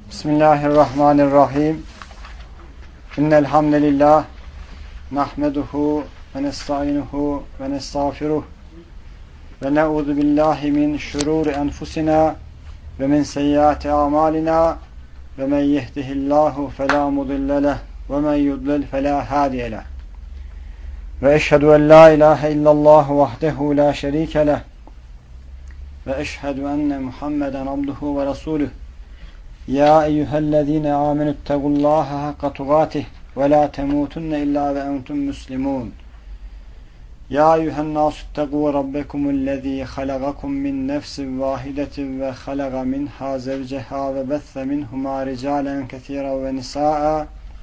Bismillahirrahmanirrahim. İnnel hamdelellah nahmeduhu ve nestainuhu ve nestağfiruh ve na'udzu billahi min şururi enfusina ve min seyyiati amalina ve men yehdihillahu fela mudille leh ve men yudlil fela hadiye leh. Ve eşhedü en la ilahe illallah vahdehu la şerike leh ve eşhedü enne Muhammeden abduhu ve resuluh. Ya eyyühellezine amenüttegullaha hakka tugatih ve la temutunne illa ve entum muslimun. Ya eyyühennâsüttegû rabbekumullezî halagakum min nefsin vâhidetin ve halaga minhâ zevceha ve besse minhumâ ricâlen kethîran ve nisâ'a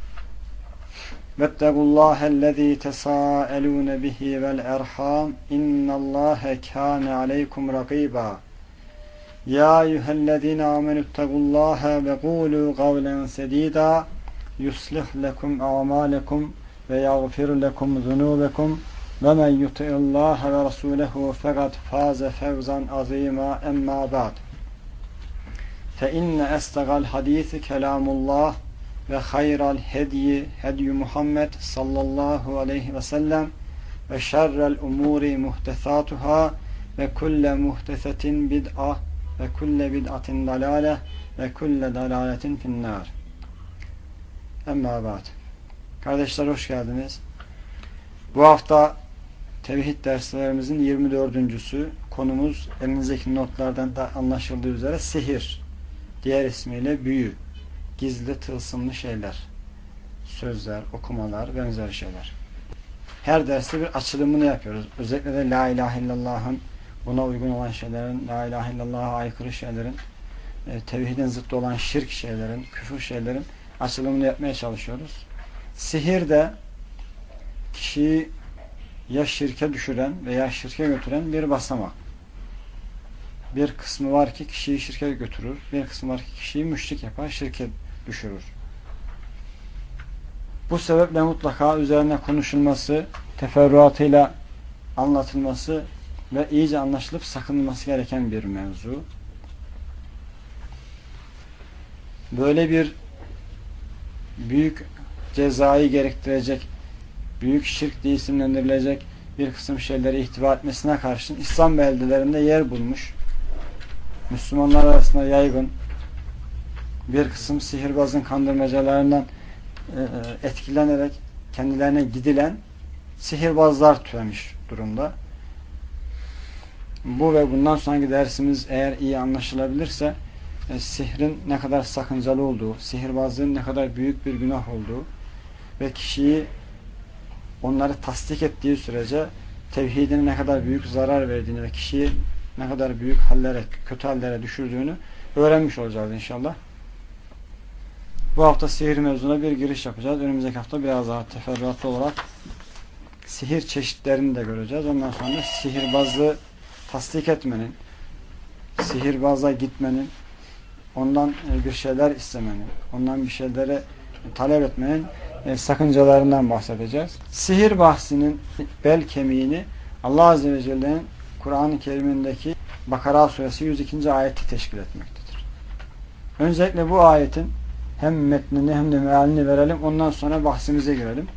vettegullâhellezî tesâelûne bihi vel erhâm innallâhe kâne aleykum rakîbâ. Ya eyyühellezîne amenüttegullâhe ve kûlû kavlen sedîdâ yuslih lekum a'mâlekum ve yagfir lekum zunûbekum ve men yuti'illâhe ve rasûlehu fekad fâze fevzan azîmâ emmâ ba'd. Fe inne estegal hadîsi kelâmullâh ve hayral hedyi hedyu Muhammed sallallahu aleyhi ve sellem ve şerrel umûri muhtesâtuhâ ve kulle muhtesetin bid'a ve kulle bid'atin dalâle ve kulle dalâletin finnâr. Emmâ ba'd. Kardeşler hoş geldiniz. Bu hafta tevhid derslerimizin 24.'sü. Konumuz elinizdeki notlardan da anlaşıldığı üzere sihir. Diğer ismiyle büyü. Gizli tılsımlı şeyler. Sözler, okumalar, benzer şeyler. Her derste bir açılımını yapıyoruz. Özellikle de La ilahe illallah'ın buna uygun olan şeylerin, La ilahe illallah'a aykırı şeylerin, tevhidin zıttı olan şirk şeylerin, küfür şeylerin açılımını yapmaya çalışıyoruz. Sihir de kişiyi ya şirke düşüren veya şirke götüren bir basamak. Bir kısmı var ki kişiyi şirke götürür, bir kısmı var ki kişiyi müşrik yapar, şirke düşürür. Bu sebeple mutlaka üzerine konuşulması, teferruatıyla anlatılması ve iyice anlaşılıp sakınılması gereken bir mevzu. Böyle bir büyük cezayı gerektirecek, büyük şirk diye isimlendirilecek bir kısım şeyleri ihtiva etmesine karşın İslam beldelerinde yer bulmuş, Müslümanlar arasında yaygın bir kısım sihirbazın kandırmacalarından etkilenerek kendilerine gidilen sihirbazlar türemiş durumda. Bu ve bundan sonraki dersimiz eğer iyi anlaşılabilirse sihrin ne kadar sakıncalı olduğu, sihirbazlığın ne kadar büyük bir günah olduğu ve kişiyi onları tasdik ettiği sürece tevhidine ne kadar büyük zarar verdiğini ve kişiyi ne kadar büyük hallere, kötü hallere düşürdüğünü öğrenmiş olacağız inşallah. Bu hafta sihir mevzuna bir giriş yapacağız. Önümüzdeki hafta biraz daha teferruatlı olarak sihir çeşitlerini de göreceğiz. Ondan sonra sihirbazlığı tasdik etmenin, sihirbaza gitmenin, ondan bir şeyler istemenin, ondan bir şeyleri talep etmenin sakıncalarından bahsedeceğiz. Sihir bahsinin bel kemiğini Allah Azze ve Celle'nin Kur'an-ı Kerim'indeki Bakara suresi 102. ayeti teşkil etmektedir. Öncelikle bu ayetin hem metnini hem de mealini verelim. Ondan sonra bahsimize girelim.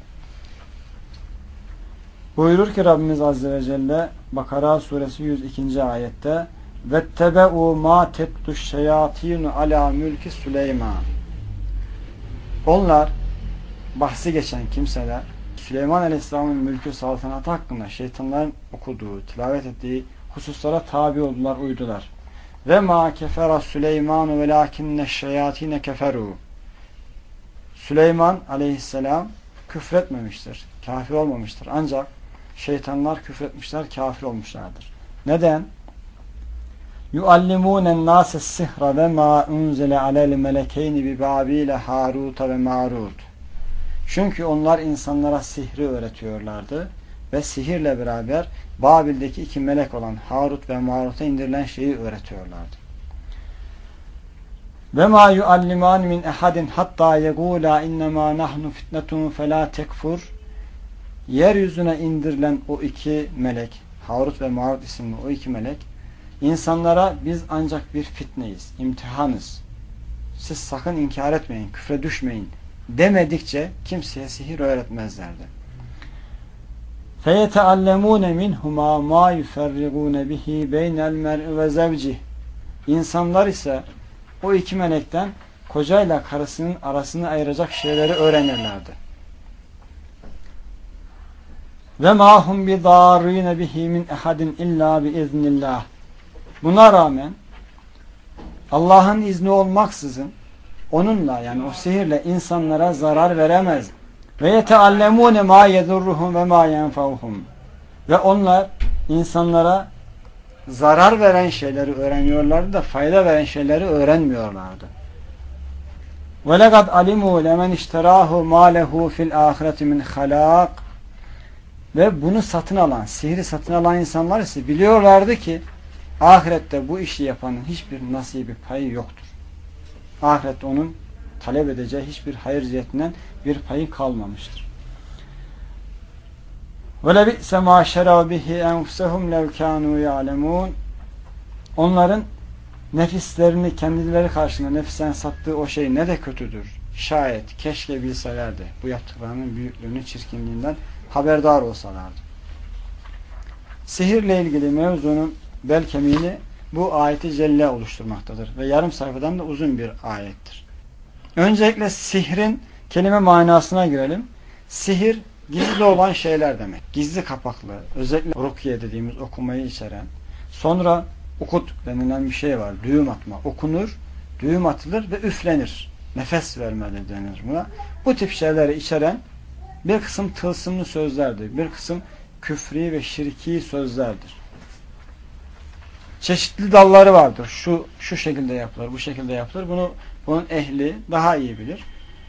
Buyurur ki Rabbimiz Azze ve Celle Bakara suresi 102. ayette وَاتَّبَعُوا مَا تَتْلُ الشَّيَاطِينُ عَلَى مُلْكِ Süleyman. Onlar, bahsi geçen kimseler, Süleyman Aleyhisselam'ın mülkü saltanatı hakkında şeytanların okuduğu, tilavet ettiği hususlara tabi oldular, uydular. Ve ma kefera Süleyman velakinne şeyatine keferu. Süleyman Aleyhisselam küfretmemiştir, kafir olmamıştır. Ancak şeytanlar küfretmişler, kafir olmuşlardır. Neden? yuallimûnen nâses sihra ve mâ unzile alel melekeyni bi Bâbîle Hârût ve Mârût. Çünkü onlar insanlara sihri öğretiyorlardı ve sihirle beraber Babil'deki iki melek olan Harut ve Marut'a indirilen şeyi öğretiyorlardı. Ve mâ yuallimân min ehadin hattâ yegûlâ innemâ nahnu fitnetun felâ tekfur. Yeryüzüne indirilen o iki melek, Harut ve Marut isimli o iki melek, insanlara biz ancak bir fitneyiz, imtihanız, siz sakın inkar etmeyin, küfre düşmeyin demedikçe kimseye sihir öğretmezlerdi. فَيَتَعَلَّمُونَ مِنْهُمَا مَا يُفَرِّقُونَ بِهِ بَيْنَ الْمَرْءِ وَزَوْجِهِ. İnsanlar ise o iki melekten kocayla karısının arasını ayıracak şeyleri öğrenirlerdi. وَمَا هُمْ بِضَارِّينَ بِهِ مِنْ اَحَدٍ اِلَّا بِاِذْنِ اللّٰهِ. Buna rağmen Allah'ın izni olmaksızın onunla, yani o sihirle insanlara zarar veremez. Ve yeteallemune ma yedurruhum ve ma yenfa'uhum. Ve onlar insanlara zarar veren şeyleri öğreniyorlardı da fayda veren şeyleri öğrenmiyorlardı. Ve lekad alimu lemen işterahu ma lehu fil ahireti min halak. Ve bunu satın alan, sihri satın alan insanlar ise biliyorlardı ki ahirette bu işi yapanın hiçbir nasibi, payı yoktur. Ahirette onun talep edeceği hiçbir hayır cihetinden bir payı kalmamıştır. وَلَبِئْسَ مَا شَرَوْا بِهِ اَنْفُسَهُمْ لَوْ كَانُوا يَعْلَمُونَ. Onların nefislerini kendileri karşısında nefisten sattığı o şey ne de kötüdür. Şayet keşke bilselerdi bu yaptıklarının büyüklüğünü, çirkinliğinden haberdar olsalardı. Sihirle ilgili mevzunun bel kemiğini bu ayeti celle oluşturmaktadır ve yarım sayfadan da uzun bir ayettir. Öncelikle sihrin kelime manasına girelim. Sihir gizli olan şeyler demek. Gizli kapaklı, özellikle rukiye dediğimiz okumayı içeren. Sonra ukut denilen bir şey var. Düğüm atma. Okunur, düğüm atılır ve üflenir. Nefes vermeli denir buna. Bu tip şeyleri içeren bir kısım tılsımlı sözlerdir. Bir kısım küfri ve şirki sözlerdir. Çeşitli dalları vardır. Şu şekilde yapılır, bu şekilde yapılır. Bunun ehli daha iyi bilir.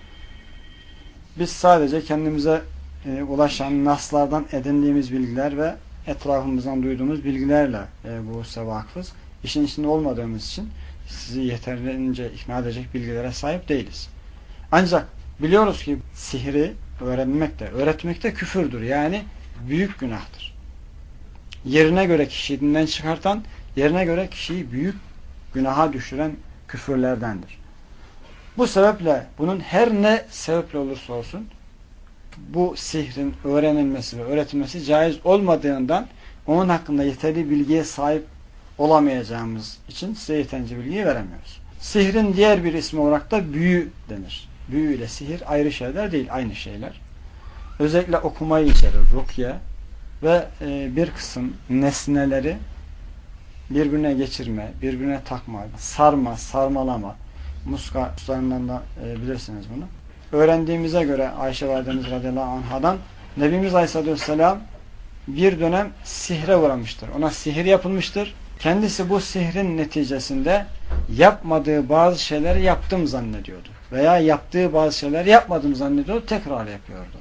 Biz sadece kendimize ulaşan naslardan edindiğimiz bilgiler ve etrafımızdan duyduğumuz bilgilerle bu hususa vakıfız. İşin içinde olmadığımız için sizi yeterince ikna edecek bilgilere sahip değiliz. Ancak biliyoruz ki sihri öğretmek de küfürdür. Yani büyük günahtır. Yerine göre kişiyi dinden çıkartan, yerine göre kişiyi büyük günaha düşüren küfürlerdendir. Bu sebeple bunun her ne sebeple olursa olsun bu sihrin öğrenilmesi ve öğretilmesi caiz olmadığından onun hakkında yeterli bilgiye sahip olamayacağımız için size yeterince bilgiyi veremiyoruz. Sihrin diğer bir ismi olarak da büyü denir. Büyü ile sihir ayrı şeyler değil, aynı şeyler. Özellikle okumayı içerir, rukiye ve bir kısım nesneleri birbirine geçirme, birbirine takma, sarma, sarmalama, muska usularından da bilirsiniz bunu. Öğrendiğimize göre Ayşe validemiz radıyallahu anhadan Nebimiz Aleyhisselatü Vesselam bir dönem sihre uğramıştır. Ona sihir yapılmıştır. Kendisi bu sihrin neticesinde yapmadığı bazı şeyleri yaptım zannediyordu. Veya yaptığı bazı şeyleri yapmadım zannediyordu. Tekrar yapıyordu.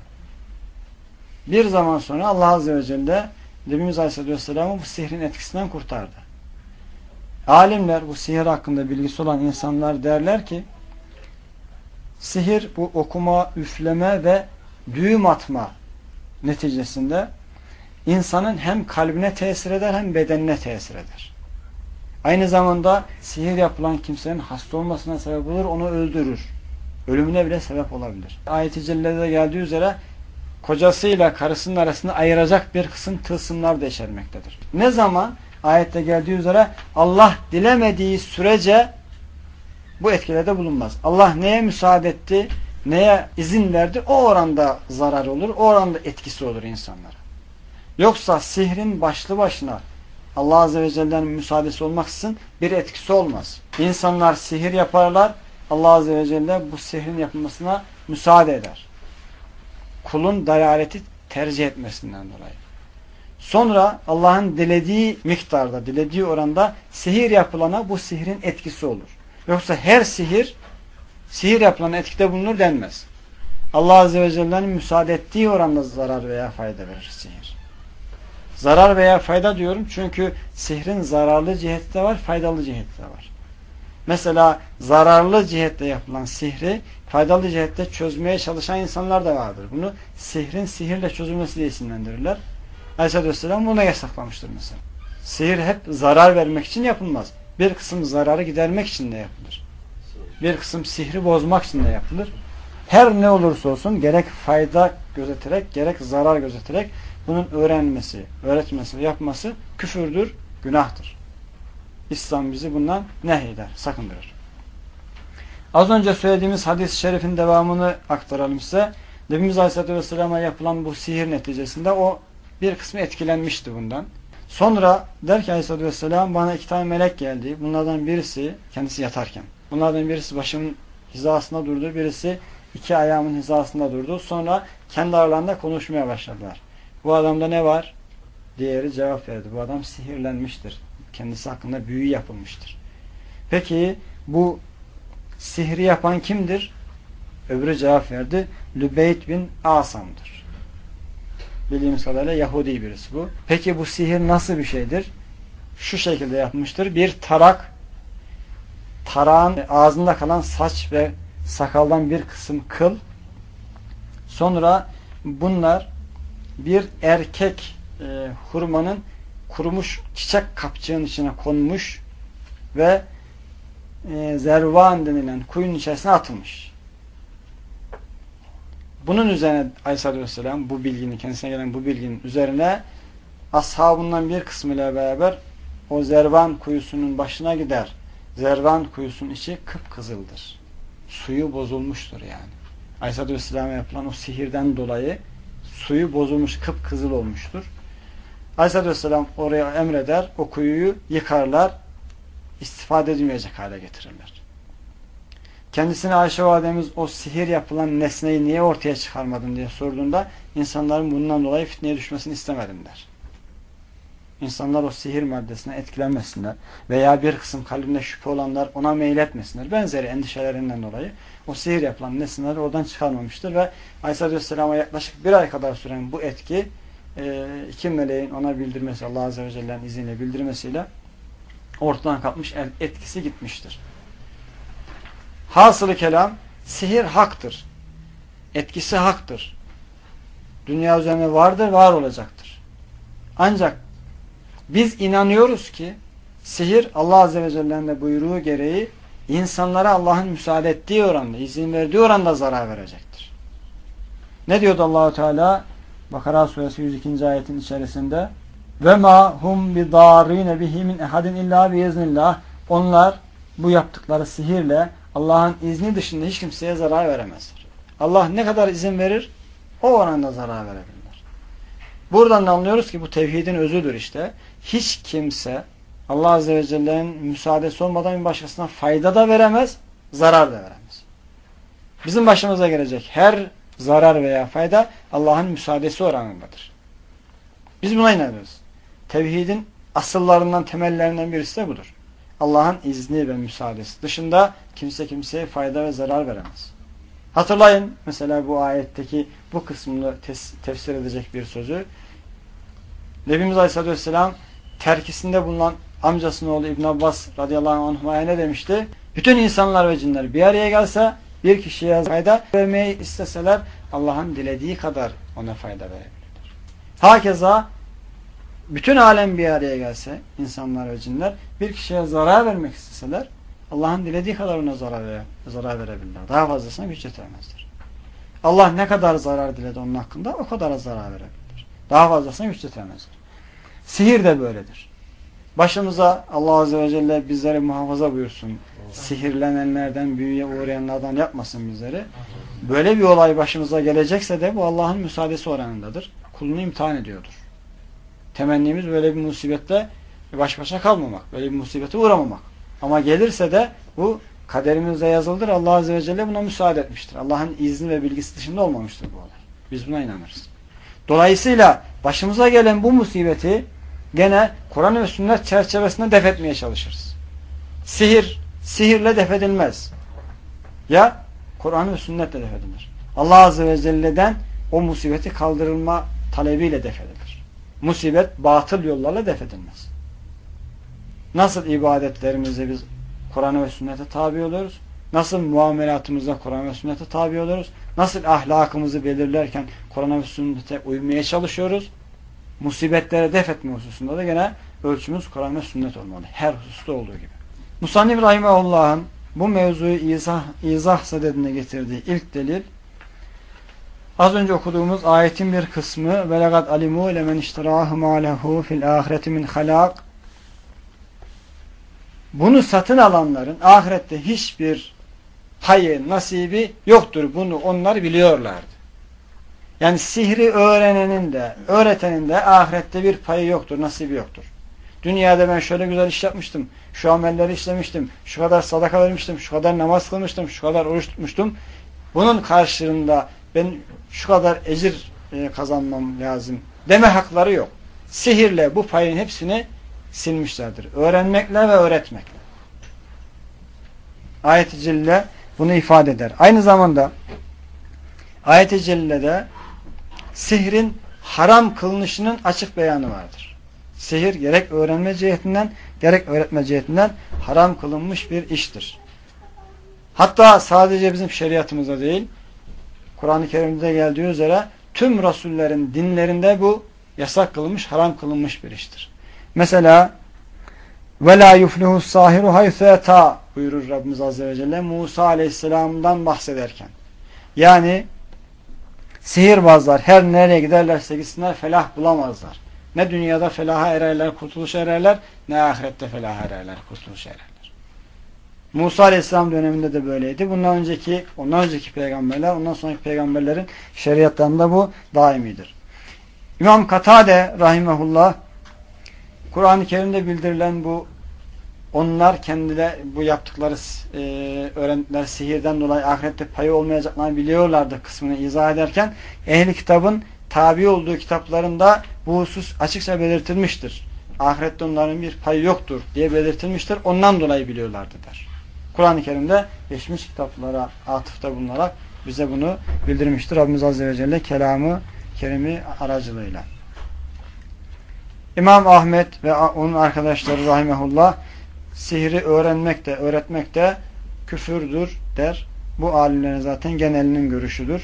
Bir zaman sonra Allah Azze ve Celle Nebimiz Aleyhisselatü Vesselam'ı bu sihrin etkisinden kurtardı. Alimler, bu sihir hakkında bilgisi olan insanlar derler ki sihir bu okuma, üfleme ve düğüm atma neticesinde insanın hem kalbine tesir eder hem bedenine tesir eder. Aynı zamanda sihir yapılan kimsenin hasta olmasına sebep olur, onu öldürür. Ölümüne bile sebep olabilir. Ayet-i Celle'de geldiği üzere kocasıyla karısının arasını ayıracak bir kısım tılsımlar da içermektedir. Ne zaman? Ayette geldiği üzere Allah dilemediği sürece bu etkilerde bulunmaz. Allah neye müsaade etti, neye izin verdi, o oranda zarar olur, o oranda etkisi olur insanlara. Yoksa sihrin başlı başına Allah Azze ve Celle'nin müsaadesi olmaksızın bir etkisi olmaz. İnsanlar sihir yaparlar, Allah Azze ve Celle bu sihrin yapılmasına müsaade eder. Kulun dalaleti tercih etmesinden dolayı. Sonra Allah'ın dilediği miktarda, dilediği oranda sihir yapılana bu sihrin etkisi olur. Yoksa her sihir yapılana etkide bulunur denmez. Allah Azze ve Celle'nin müsaade ettiği oranda zarar veya fayda verir sihir. Zarar veya fayda diyorum çünkü sihrin zararlı ciheti de var, faydalı ciheti de var. Mesela zararlı cihette yapılan sihri faydalı cihette çözmeye çalışan insanlar da vardır. Bunu sihrin sihirle çözülmesi diye isimlendirirler. Aleyhisselatü Vesselam bunu yasaklamıştır mesela. Sihir hep zarar vermek için yapılmaz. Bir kısım zararı gidermek için de yapılır. bir kısım sihri bozmak için de yapılır. Her ne olursa olsun gerek fayda gözeterek gerek zarar gözeterek bunun öğrenmesi, öğretmesi, yapması küfürdür, günahtır. İslam bizi bundan nehyeder, sakındırır. Az önce söylediğimiz hadis-i şerifin devamını aktaralım size. Nebimiz Aleyhisselatü Vesselam'a yapılan bu sihir neticesinde o bir kısmı etkilenmişti bundan. Sonra der ki Aleyhisselatü Vesselam, bana 2 tane melek geldi. Bunlardan birisi kendisi yatarken. Bunlardan birisi başımın hizasında durdu. Birisi 2 ayağımın hizasında durdu. Sonra kendi aralarında konuşmaya başladılar. Bu adamda ne var? Diğeri cevap verdi. Bu adam sihirlenmiştir. Kendisi hakkında büyü yapılmıştır. Peki bu sihri yapan kimdir? Öbürü cevap verdi. Lübeyt bin Asam'dır. Bildiğimiz kadarıyla Yahudi birisi bu. Peki bu sihir nasıl bir şeydir? Şu şekilde yapmıştır. Bir tarak, tarağın ağzında kalan saç ve sakaldan bir kısım kıl. Sonra bunlar bir erkek hurmanın kurumuş çiçek kapçığın içine konmuş ve zervan denilen kuyunun içerisine atılmış. Bunun üzerine Aleyhisselatü Vesselam bu bilginin, kendisine gelen bu bilginin üzerine ashabından bir kısmıyla beraber o zervan kuyusunun başına gider. Zervan kuyusunun içi kıpkızıldır. Suyu bozulmuştur yani. Aleyhisselatü Vesselam'a yapılan o sihirden dolayı suyu bozulmuş, kıpkızıl olmuştur. Aleyhisselatü Vesselam oraya emreder, o kuyuyu yıkarlar, istifade edilmeyecek hale getirirler. Kendisine Ayşe validemiz o sihir yapılan nesneyi niye ortaya çıkarmadın diye sorduğunda insanların bundan dolayı fitneye düşmesini istemedim der. İnsanlar o sihir maddesine etkilenmesinler veya bir kısım kalbinde şüphe olanlar ona meyletmesinler. Benzeri endişelerinden dolayı o sihir yapılan nesneleri oradan çıkarmamıştır ve Aleyhisselatü Vesselam'a yaklaşık 1 ay kadar süren bu etki 2 meleğin ona bildirmesi, Allah Azze ve Celle'nin izniyle bildirmesiyle ortadan kalkmış, etkisi gitmiştir. Hasılı kelam, sihir haktır. Etkisi haktır. Dünya üzerine vardır, var olacaktır. Ancak biz inanıyoruz ki sihir Allah Azze ve Celle'nin de buyruğu gereği insanlara Allah'ın müsaade ettiği oranda, izin verdiği oranda zarar verecektir. Ne diyordu Allah-u Teala? Bakara suresi 102. ayetin içerisinde ve ma hum bidarine bihi min ehadin illa biiznillah. Onlar bu yaptıkları sihirle Allah'ın izni dışında hiç kimseye zarar veremezler. Allah ne kadar izin verir o oranda zarar verebilirler. Buradan da anlıyoruz ki bu tevhidin özüdür işte. Hiç kimse Allah Azze ve Celle'nin müsaadesi olmadan bir başkasına fayda da veremez, zarar da veremez. Bizim başımıza gelecek her zarar veya fayda Allah'ın müsaadesi oranındadır. Biz buna inanıyoruz. Tevhidin asıllarından, temellerinden birisi de budur. Allah'ın izni ve müsaadesi dışında kimse kimseye fayda ve zarar veremez. Hatırlayın mesela bu ayetteki bu kısmını tefsir edecek bir sözü. Nebimiz Aleyhisselatü Vesselam terkisinde bulunan amcasının oğlu İbn Abbas radıyallahu anh'a ne demişti? Bütün insanlar ve cinler bir araya gelse bir kişiye fayda vermeyi isteseler Allah'ın dilediği kadar ona fayda verebilirler. Hakeza bütün alem bir araya gelse insanlar ve cinler bir kişiye zarar vermek isteseler Allah'ın dilediği kadar ona zarar verebilirler. Daha fazlasına güç yetiremezler. Allah ne kadar zarar diledi onun hakkında o kadar zarar verebilir. Daha fazlasına güç yetiremezler. Sihir de böyledir. Başımıza Allah Azze ve Celle bizleri muhafaza buyursun. Sihirlenenlerden, büyüye uğrayanlardan yapmasın bizleri. Böyle bir olay başımıza gelecekse de bu Allah'ın müsaadesi oranındadır. Kulunu imtihan ediyordur. Temennimiz böyle bir musibetle baş başa kalmamak. Böyle bir musibete uğramamak. Ama gelirse de bu kaderimizde yazılıdır. Allah Azze ve Celle buna müsaade etmiştir. Allah'ın izni ve bilgisi dışında olmamıştır bu olay. Biz buna inanırız. Dolayısıyla başımıza gelen bu musibeti gene Kur'an ve sünnet çerçevesinde def etmeye çalışırız. Sihirle def edilmez. Ya Kur'an ve sünnetle def edilir. Allah Azze ve Celle'den o musibeti kaldırılma talebiyle def edilir. Musibet batıl yollarla def edilmez. Nasıl ibadetlerimizi biz Kur'an ve sünnete tabi oluyoruz? Nasıl muamelatımızda Kur'an ve sünnete tabi oluyoruz? Nasıl ahlakımızı belirlerken Kur'an ve sünnete uymaya çalışıyoruz? Musibetlere def etme hususunda da gene ölçümüz Kur'an ve sünnet olmalı. Her hususta olduğu gibi. Musannif Rahimahullah'ın bu mevzuyu izah sadedine getirdiği ilk delil az önce okuduğumuz ayetin bir kısmı ve lekad alimu lemen işterahu ma lehu fil ahireti min halak. Bunu satın alanların ahirette hiçbir payı, nasibi yoktur. Bunu onlar biliyorlardı. Yani sihri öğrenenin de, öğretenin de ahirette bir payı yoktur, nasibi yoktur. Dünyada ben şöyle güzel iş yapmıştım, şu amelleri işlemiştim, şu kadar sadaka vermiştim, şu kadar namaz kılmıştım, şu kadar oruç tutmuştum. Bunun karşılığında ben şu kadar ecir kazanmam lazım deme hakları yok. Sihirle bu payın hepsini silmişlerdir. Öğrenmekle ve öğretmekle. Ayet-i Celle bunu ifade eder. Aynı zamanda Ayet-i Celle'de sihrin haram kılınışının açık beyanı vardır. Sihir gerek öğrenme cihetinden gerek öğretme cihetinden haram kılınmış bir iştir. Hatta sadece bizim şeriatımızda değil, Kur'an-ı Kerim'de geldiği üzere tüm Resullerin dinlerinde bu yasak kılınmış, haram kılınmış bir iştir. Mesela وَلَا يُفْلِهُ السَّاهِرُ حَيْثُ اَتَى buyurur Rabbimiz Azze ve Celle Musa Aleyhisselam'dan bahsederken. Yani sihirbazlar her nereye giderlerse gitsinler felah bulamazlar. Ne dünyada felaha ererler, kurtuluşa ererler, ne ahirette felaha ererler, kurtuluşa ererler. Musa Aleyhisselam döneminde de böyleydi. Ondan önceki peygamberler, ondan sonraki peygamberlerin şeriatlarında bu daimidir. İmam Katade rahimehullah Kur'an-ı Kerim'de bildirilen onlar kendileri bu yaptıkları öğrendikleri sihirden dolayı ahirette payı olmayacaklarını biliyorlardı kısmını izah ederken ehli kitabın tabi olduğu kitaplarında bu husus açıkça belirtilmiştir. Ahirette onların bir payı yoktur diye belirtilmiştir. Ondan dolayı biliyorlardı der. Kur'an-ı Kerim'de geçmiş kitaplara atıfta bulunarak bize bunu bildirmiştir. Rabbimiz Azze ve Celle kelamı kerimi aracılığıyla. İmam Ahmet ve onun arkadaşları rahimehullah sihri öğrenmek de öğretmek de küfürdür der. Bu alimlerin zaten genelinin görüşüdür.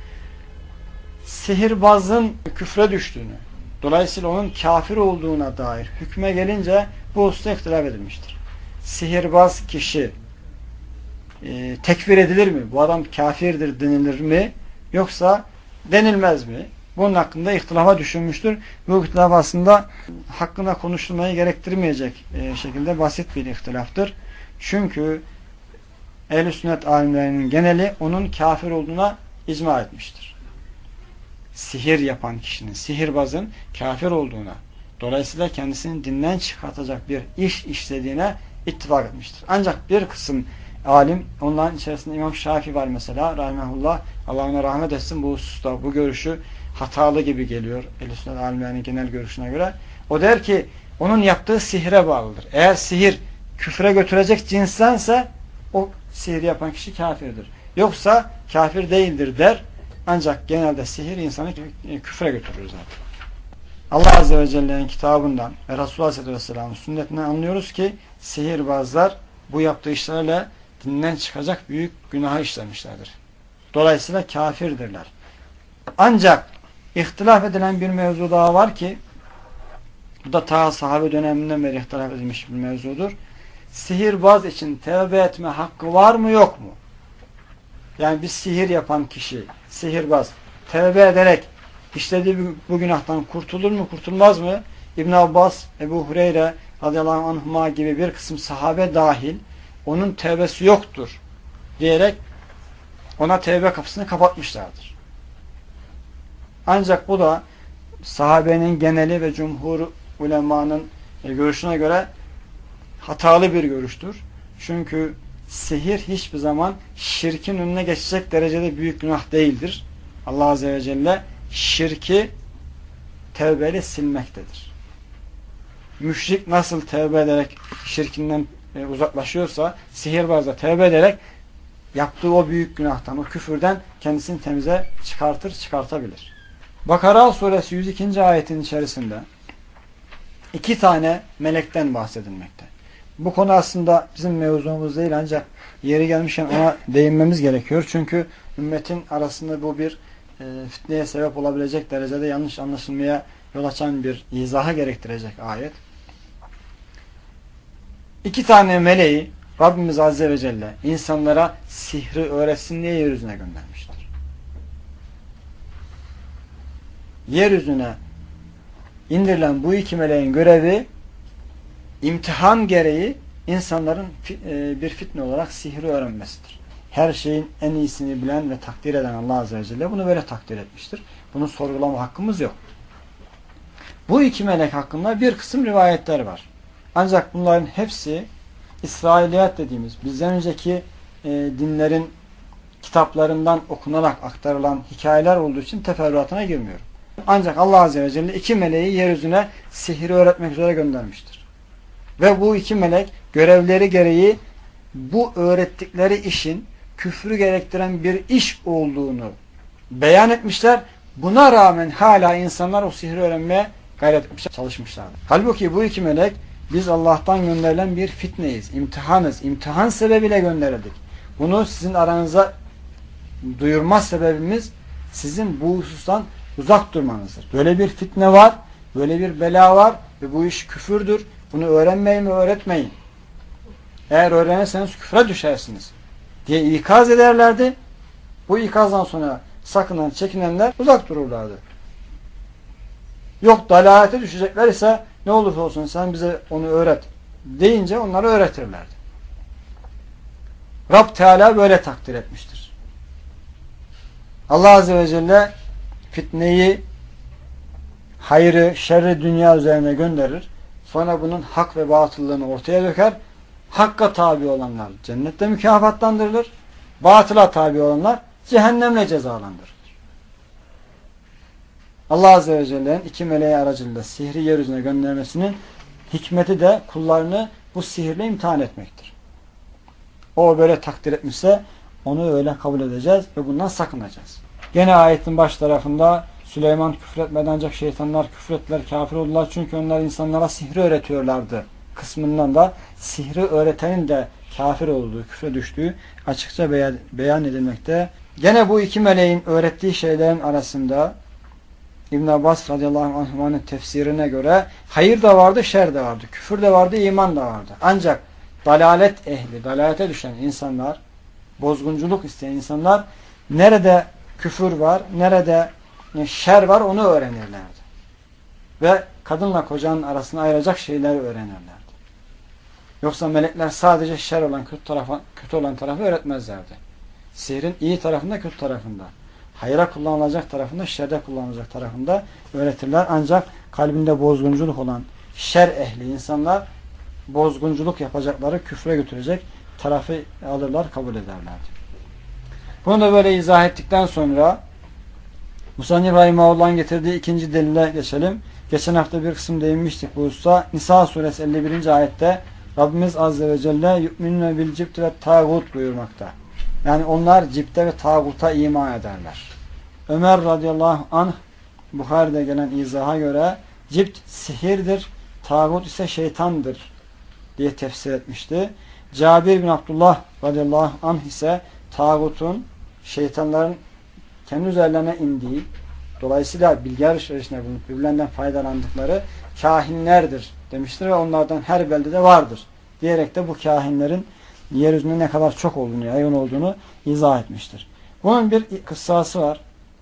Sihirbazın küfre düştüğünü, dolayısıyla onun kafir olduğuna dair hükme gelince bu hususta ihtilaf edilmiştir. Sihirbaz kişi tekfir edilir mi? Bu adam kafirdir denilir mi? Yoksa denilmez mi? Bunun hakkında ihtilafa düşünmüştür. Bu ihtilaf aslında hakkında konuşulmayı gerektirmeyecek şekilde basit bir ihtilaftır. Çünkü ehl-i sünnet alimlerinin geneli onun kafir olduğuna icma etmiştir. Sihir yapan kişinin, sihirbazın kafir olduğuna, dolayısıyla kendisini dinden çıkartacak bir iş işlediğine ittifak etmiştir. Ancak bir kısım alim, onların içerisinde İmam Şafii var mesela, rahimehullah, Allah ona rahmet etsin, bu hususta bu görüşü hatalı gibi geliyor ehl-i sünnet alimlerinin genel görüşüne göre. O der ki onun yaptığı sihre bağlıdır. Eğer sihir küfre götürecek cinslense o sihir yapan kişi kafirdir. Yoksa kafir değildir der. Ancak genelde sihir insanı küfre götürür zaten. Allah Azze ve Celle'nin kitabından ve Resulullah Aleyhisselatü Vesselam'ın sünnetinden anlıyoruz ki sihirbazlar bu yaptığı işlerle dinden çıkacak büyük günahı işlemişlerdir. Dolayısıyla kafirdirler. Ancak ihtilaf edilen bir mevzu daha var ki bu da ta sahabe döneminden beri ihtilaf edilmiş bir mevzudur. Sihirbaz için tevbe etme hakkı var mı yok mu? Yani bir sihir yapan kişi, sihirbaz tevbe ederek işlediği bu günahtan kurtulur mu kurtulmaz mı? İbn Abbas, Ebu Hureyre radıyallahu anhuma gibi bir kısım sahabe dahil onun tevbesi yoktur diyerek ona tevbe kapısını kapatmışlardır. Ancak bu da sahabenin geneli ve cumhur ulemanın görüşüne göre hatalı bir görüştür. Çünkü sihir hiçbir zaman şirkin önüne geçecek derecede büyük günah değildir. Allah Azze ve Celle şirki tevbeyle silmektedir. Müşrik nasıl tevbe ederek şirkinden uzaklaşıyorsa sihirbaz da tevbe ederek yaptığı o büyük günahtan, o küfürden kendisini temize çıkartabilir. Bakara suresi 102. ayetin içerisinde 2 tane melekten bahsedilmekte. Bu konu aslında bizim mevzumuz değil ancak yeri gelmişken ona değinmemiz gerekiyor. Çünkü ümmetin arasında bu bir fitneye sebep olabilecek derecede yanlış anlaşılmaya yol açan bir izaha gerektirecek ayet. 2 tane meleği Rabbimiz Azze ve Celle insanlara sihri öğretsin diye yeryüzüne göndermiştir. Yeryüzüne indirilen bu iki meleğin görevi imtihan gereği insanların bir fitne olarak sihri öğrenmesidir. Her şeyin en iyisini bilen ve takdir eden Allah Azze ve Celle bunu böyle takdir etmiştir. Bunu sorgulama hakkımız yok. Bu iki melek hakkında bir kısım rivayetler var. Ancak bunların hepsi İsrailiyat dediğimiz, bizden önceki dinlerin kitaplarından okunarak aktarılan hikayeler olduğu için teferruatına girmiyorum. Ancak Allah Azze ve Celle iki meleği yeryüzüne sihri öğretmek üzere göndermiştir. Ve bu iki melek görevleri gereği bu öğrettikleri işin küfrü gerektiren bir iş olduğunu beyan etmişler. Buna rağmen hala insanlar o sihri öğrenmeye gayret etmişler, çalışmışlardır. Halbuki bu iki melek biz Allah'tan gönderilen bir fitneyiz, imtihanız. İmtihan sebebiyle gönderildik. Bunu sizin aranıza duyurma sebebimiz sizin bu husustan uzak durmanızdır. Böyle bir fitne var, böyle bir bela var ve bu iş küfürdür. Bunu öğrenmeyin ve öğretmeyin. Eğer öğrenirseniz küfre düşersiniz diye ikaz ederlerdi. Bu ikazdan sonra sakınan, çekinenler uzak dururlardı. Yok dalalete düşecekler ise ne olursa olsun sen bize onu öğret deyince onları öğretirlerdi. Rab Teala böyle takdir etmiştir. Allah Azze ve Celle fitneyi, hayrı, şerri dünya üzerine gönderir. Sonra bunun hak ve batıllığını ortaya döker. Hakka tabi olanlar cennette mükafatlandırılır. Batıla tabi olanlar cehennemle cezalandırılır. Allah Azze ve Celle'nin iki meleği aracılığıyla sihri yeryüzüne göndermesinin hikmeti de kullarını bu sihirle imtihan etmektir. O böyle takdir etmişse onu öyle kabul edeceğiz ve bundan sakınacağız. Gene ayetin baş tarafında Süleyman küfretmedi ancak şeytanlar küfrettiler, kafir oldular çünkü onlar insanlara sihri öğretiyorlardı kısmından da sihri öğretenin de kafir olduğu, küfre düştüğü açıkça beyan edilmekte. Gene bu iki meleğin öğrettiği şeylerin arasında İbn Abbas radıyallahu anh'ın tefsirine göre hayır da vardı, şer de vardı, küfür de vardı, iman da vardı. Ancak dalalet ehli, dalalete düşen insanlar, bozgunculuk isteyen insanlar nerede küfür var, nerede şer var onu öğrenirlerdi. Ve kadınla kocanın arasını ayıracak şeyleri öğrenirlerdi. Yoksa melekler sadece şer olan, kötü olan tarafı öğretmezlerdi. Sihrin iyi tarafında, kötü tarafında. Hayra kullanılacak tarafında, şerde kullanılacak tarafında öğretirler. Ancak kalbinde bozgunculuk olan şer ehli insanlar bozgunculuk yapacakları, küfre götürecek tarafı alırlar, kabul ederlerdi. Bunu da böyle izah ettikten sonra Musannif Rahimahullah'ın getirdiği ikinci delile geçelim. Geçen hafta bir kısım değinmiştik bu hususa. Nisa suresi 51. ayette Rabbimiz Azze ve Celle yu'minune bil cibt ve tağut buyurmakta. Yani onlar cipte ve tağuta iman ederler. Ömer radıyallahu anh Buhari'de gelen izaha göre cipt sihirdir, tağut ise şeytandır diye tefsir etmişti. Cabir bin Abdullah radıyallahu anh ise tağutun şeytanların kendi üzerlerine indiği, dolayısıyla bilgi alışverişine bulunup birbirlerinden faydalandıkları kahinlerdir demiştir ve onlardan her beldede vardır diyerek de bu kahinlerin yeryüzünde ne kadar çok olduğunu, yaygın olduğunu izah etmiştir. Bunun bir kıssası var.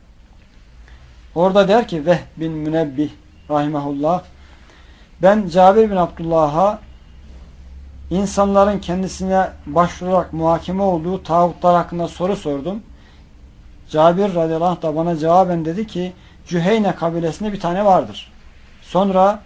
Orada der ki Vehb bin Münebbih rahimahullah, ben Cabir bin Abdullah'a insanların kendisine başvurarak muhakeme olduğu tağutlar hakkında soru sordum. Cabir radıyallahu anh da bana cevaben dedi ki Cüheyne kabilesinde bir tane vardır. Sonra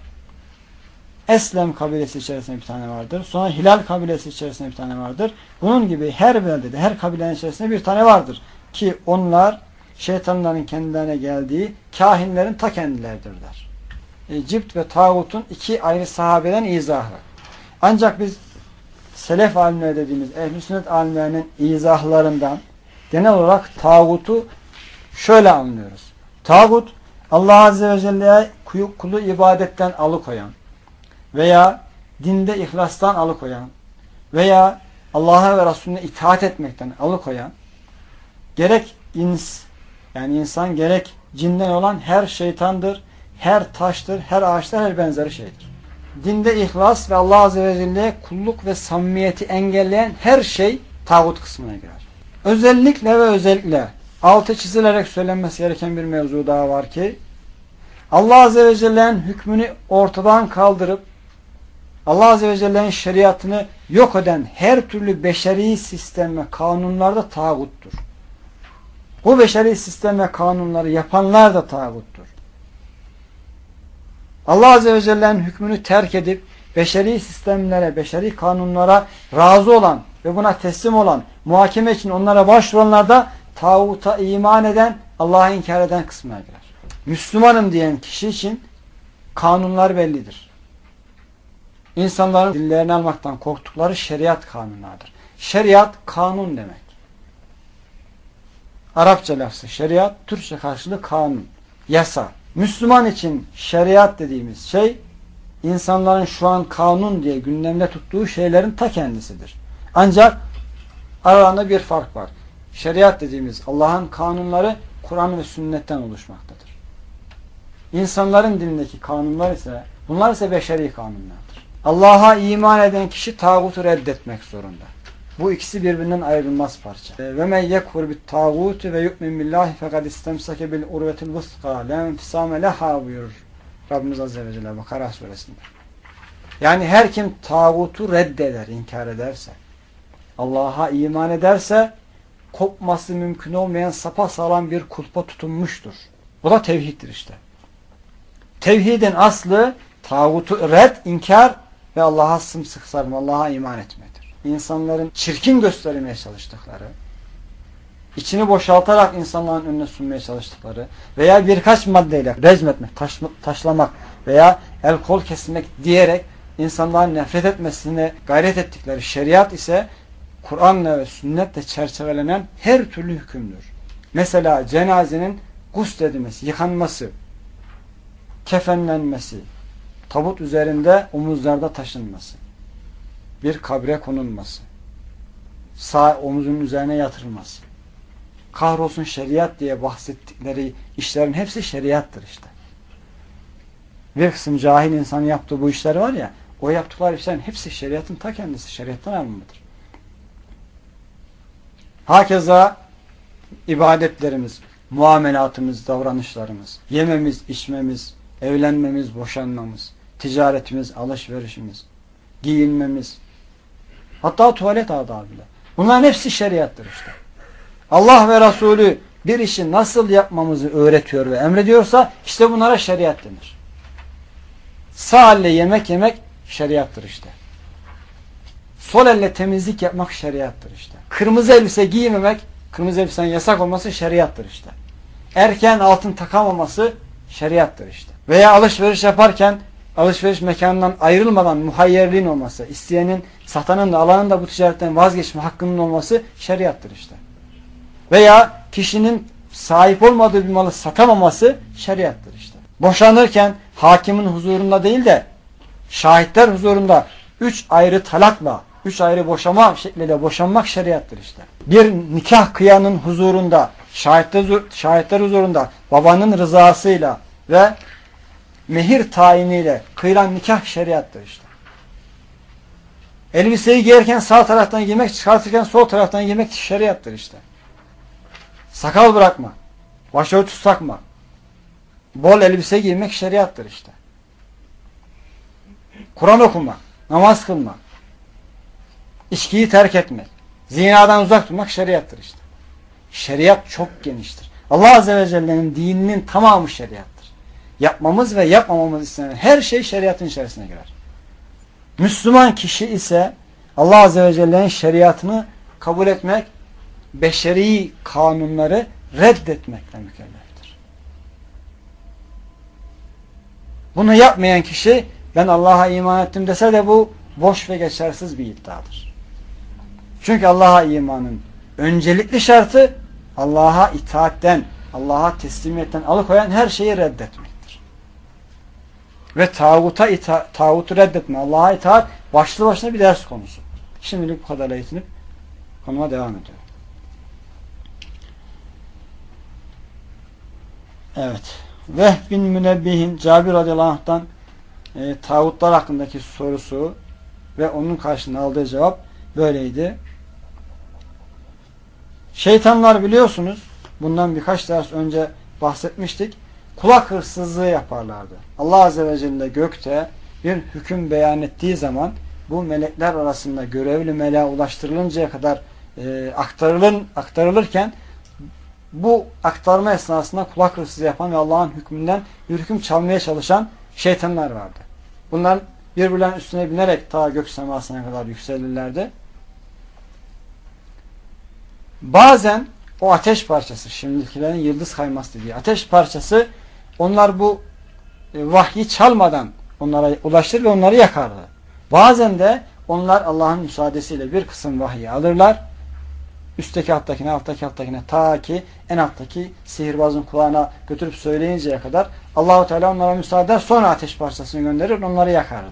Eslem kabilesi içerisinde bir tane vardır. Sonra Hilal kabilesi içerisinde bir tane vardır. Bunun gibi her beldede, her kabilenin içerisinde bir tane vardır. Ki onlar şeytanların kendilerine geldiği kahinlerin ta kendileridirler. Cipt ve tağutun iki ayrı sahabeden izahı. Ancak biz selef alimleri dediğimiz ehl-i sünnet alimlerinin izahlarından genel olarak tağutu şöyle anlıyoruz. Tağut Allah Azze ve Celle'ye kulu ibadetten alıkoyan veya dinde ihlastan alıkoyan veya Allah'a ve Resulüne itaat etmekten alıkoyan gerek yani insan gerek cinden olan her şeytandır, her taştır, her ağaçtır, her benzeri şeydir. dinde ihlas ve Allah Azze ve Celle'ye kulluk ve samimiyeti engelleyen her şey tağut kısmına girer. Özellikle altı çizilerek söylenmesi gereken bir mevzu daha var ki Allah Azze ve Celle'nin hükmünü ortadan kaldırıp Allah Azze ve Celle'nin şeriatını yok eden her türlü beşeri sistem ve kanunlar da tağuttur. Bu beşeri sistem ve kanunları yapanlar da tağuttur. Allah Azze ve Celle'nin hükmünü terk edip beşeri sistemlere, beşeri kanunlara razı olan ve buna teslim olan, muhakeme için onlara başvuranlar da tağuta iman eden, Allah'ı inkar eden kısmına girer. Müslümanım diyen kişi için kanunlar bellidir. İnsanların dillerini almaktan korktukları şeriat kanunlardır. Şeriat kanun demek. Arapça lafzı şeriat, Türkçe karşılığı kanun, yasa. Müslüman için şeriat dediğimiz şey insanların şu an kanun diye gündemde tuttuğu şeylerin ta kendisidir. Ancak aralarında bir fark var. Şeriat dediğimiz Allah'ın kanunları Kur'an ve sünnetten oluşmaktadır. İnsanların dilindeki kanunlar ise bunlar ise beşeri kanunlardır. Allah'a iman eden kişi tağutu reddetmek zorunda. Bu ikisi birbirinden ayrılmaz parça. Ve men yekfur bit tağutu ve yu'min billahi fekad istemsake bil urvetil vuska la enfisame leha buyurur Rabbimiz Azze ve Celle Bakara suresinde. Yani her kim tağutu reddeder, inkar ederse, Allah'a iman ederse kopması mümkün olmayan sapasağlam bir kulpa tutunmuştur. Bu da tevhiddir işte. Tevhidin aslı tağutu red, inkar ve Allah'a sımsıkı sarılma, Allah'a iman etmedir. İnsanların çirkin göstermeye çalıştıkları, içini boşaltarak insanların önüne sunmaya çalıştıkları veya birkaç maddeyle recmetmek, taşlamak veya el kol kesmek diyerek insanların nefret etmesine gayret ettikleri şeriat ise Kur'an'la ve sünnetle çerçevelenen her türlü hükümdür. Mesela cenazenin gusledilmesi, yıkanması, kefenlenmesi, tabut üzerinde omuzlarda taşınması, bir kabre konulması, sağ omuzun üzerine yatırılması, kahrolsun şeriat diye bahsettikleri işlerin hepsi şeriattır işte. Bir kısım cahil insanın yaptığı bu işler var ya, o yaptıkları işlerin hepsi şeriatın ta kendisi, şeriattan alınmadır. Hakeza ibadetlerimiz, muamelatımız, davranışlarımız, yememiz, içmemiz, evlenmemiz, boşanmamız, ticaretimiz, alışverişimiz, giyinmemiz, hatta tuvalet adabı bile. Bunların hepsi şeriattır işte. Allah ve Resulü bir işi nasıl yapmamızı öğretiyor ve emrediyorsa işte bunlara şeriat denir. Sağ elle yemek yemek şeriattır işte. Sol elle temizlik yapmak şeriattır işte. Kırmızı elbise giymemek, kırmızı elbisenin yasak olması şeriattır işte. Erken altın takamaması şeriattır işte. Veya alışveriş yaparken alışveriş mekanından ayrılmadan muhayyerliğin olması, isteyenin, satanın da alanın da bu ticaretten vazgeçme hakkının olması şeriattır işte. Veya kişinin sahip olmadığı bir malı satamaması şeriattır işte. Boşanırken hakimin huzurunda değil de şahitler huzurunda 3 ayrı talakla, 3 ayrı boşama şekliyle boşanmak şeriattır işte. Bir nikah kıyanın huzurunda, şahitler huzurunda babanın rızasıyla ve mehir tayiniyle kıyılan nikah şeriattır işte. Elbiseyi giyerken sağ taraftan giymek, çıkartırken sol taraftan giymek şeriattır işte. Sakal bırakma, başörtüsü takma, bol elbise giymek şeriattır işte. Kur'an okumak, namaz kılmak, içkiyi terk etmek, zinadan uzak durmak şeriattır işte. Şeriat çok geniştir. Allah Azze ve Celle'nin dininin tamamı şeriattır. Yapmamız ve yapmamamız istenen her şey şeriatın içerisine girer. Müslüman kişi ise Allah Azze ve Celle'nin şeriatını kabul etmek, beşeri kanunları reddetmekle mükelleftir. Bunu yapmayan kişi ben Allah'a iman ettim dese de bu boş ve geçersiz bir iddiadır. Çünkü Allah'a imanın öncelikli şartı Allah'a itaatten, Allah'a teslimiyetten alıkoyan her şeyi reddetmektir. Ve tağutu reddetme, Allah'a itaat başlı başına bir ders konusu. Şimdilik bu kadarla yetinip konuma devam ediyorum. Evet. Vehb bin Münebbih'in Cabir radıyallahu anh'tan tağutlar hakkındaki sorusu ve onun karşılığında aldığı cevap böyleydi. Şeytanlar biliyorsunuz, bundan birkaç ders önce bahsetmiştik, kulak hırsızlığı yaparlardı. Allah Azze ve Celle gökte bir hüküm beyan ettiği zaman bu melekler arasında görevli meleğe ulaştırılıncaya kadar aktarılırken bu aktarma esnasında kulak hırsızlığı yapan ve Allah'ın hükmünden bir hüküm çalmaya çalışan şeytanlar vardı. Bunlar birbirlerinin üstüne binerek ta gök semasına kadar yükselirlerdi. Bazen o ateş parçası, şimdikilerin yıldız kayması dediği ateş parçası, onlar bu vahyi çalmadan onlara ulaştırır ve onları yakardı. Bazen de onlar Allah'ın müsaadesiyle bir kısım vahyi alırlar, üstteki alttakine, alttaki alttakine, ta ki en alttaki sihirbazın kulağına götürüp söyleyinceye kadar Allah-u Teala onlara müsaade eder, sonra ateş parçasını gönderir, onları yakardı.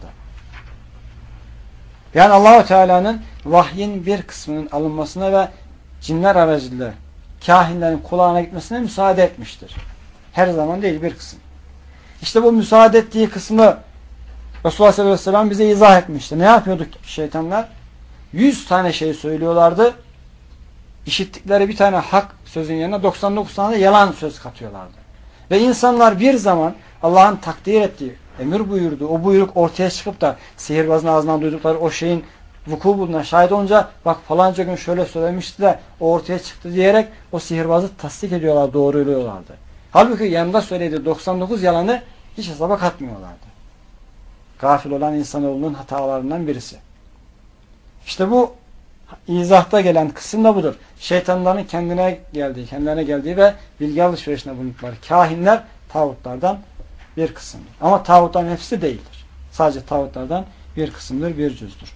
Yani Allah-u Teala'nın vahyin bir kısmının alınmasına ve cinler aracılığıyla kahinlerin kulağına gitmesine müsaade etmiştir. Her zaman değil, bir kısım. İşte bu müsaade ettiği kısmı Resulullah sallallahu aleyhi ve sellem bize izah etmişti. Ne yapıyorduk şeytanlar? 100 tane şey söylüyorlardı. İşittikleri bir tane hak sözün yerine 99 tane de yalan söz katıyorlardı. Ve insanlar bir zaman Allah'ın takdir ettiği, emir buyurduğu, o buyruk ortaya çıkıp da sihirbazın ağzından duydukları o şeyin vuku bulduğuna şahit olunca, bak falanca gün şöyle söylemişti de o ortaya çıktı diyerek o sihirbazı tasdik ediyorlar, doğruluyorlardı. Halbuki yanında söylediği 99 yalanı hiç hesaba katmıyorlardı. Gafil olan insanoğlunun hatalarından birisi. İşte bu izahta gelen kısım da budur. Şeytanların kendilerine geldiği ve bilgi alışverişine bulundukları kahinler tağutlardan bir kısımdır. Ama tağutların hepsi değildir. Sadece tağutlardan bir kısımdır, bir cüzdür.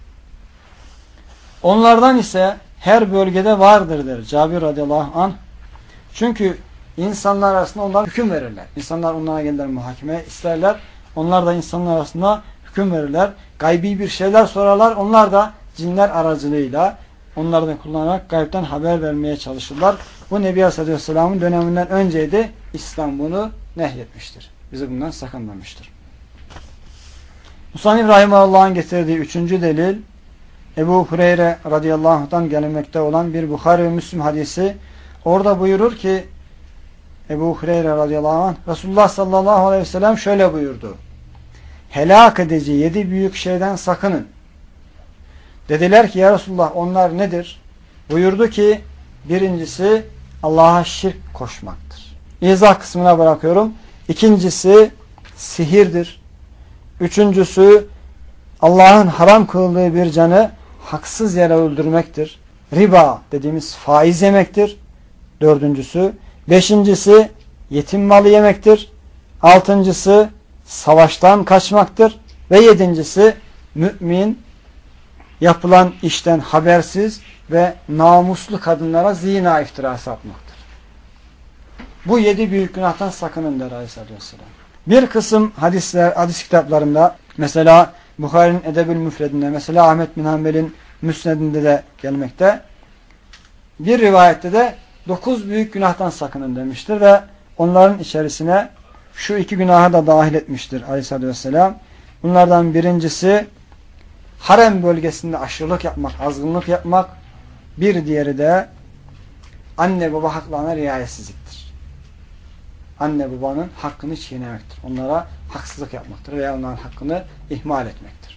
Onlardan ise her bölgede vardır der Cabir radıyallahu anh. Çünkü insanlar arasında onlara hüküm verirler. İnsanlar onlara gelirler, muhakeme isterler. Onlar da insanlar arasında hüküm verirler. Gaybi bir şeyler sorarlar. Onlar da cinler aracılığıyla onlardan kullanarak gaybden haber vermeye çalışırlar. Bu Nebi Aleyhisselam'ın döneminden önceydi. İslam bunu nehyetmiştir. Bizi bundan sakınlamıştır. Musannif Rahimahullah'ın getirdiği 3. delil Ebu Hureyre radıyallahu anh'tan gelmekte olan bir Bukhari ve Müslim hadisi. Orada buyurur ki Ebu Hureyre radıyallahu anh, Resulullah sallallahu aleyhi ve sellem şöyle buyurdu: helak edici 7 büyük şeyden sakının. Dediler ki ya Resulullah onlar nedir? Buyurdu ki birincisi Allah'a şirk koşmaktır. İzah kısmına bırakıyorum. İkincisi sihirdir. Üçüncüsü Allah'ın haram kıldığı bir canı haksız yere öldürmektir. Riba dediğimiz faiz yemektir. Dördüncüsü. Beşincisi yetim malı yemektir. Altıncısı savaştan kaçmaktır. Ve yedincisi mümin yapılan işten habersiz ve namuslu kadınlara zina iftirası atmaktır. Bu 7 büyük günahtan sakının der Aleyhisselatü Vesselam. Bir kısım hadis kitaplarında, mesela Bukhari'nin Edebül Müfredinde, mesela Ahmet bin Hanbel'in Müsned'inde de gelmekte. Bir rivayette de 9 büyük günahtan sakının demiştir ve onların içerisine şu 2 günahı da dahil etmiştir Aleyhisselatü Vesselam. Bunlardan birincisi harem bölgesinde aşırılık yapmak, azgınlık yapmak. Bir diğeri de anne baba haklarına riayetsizliktir. Anne babanın hakkını çiğnemektir. Onlara haksızlık yapmaktır veya onların hakkını ihmal etmektir.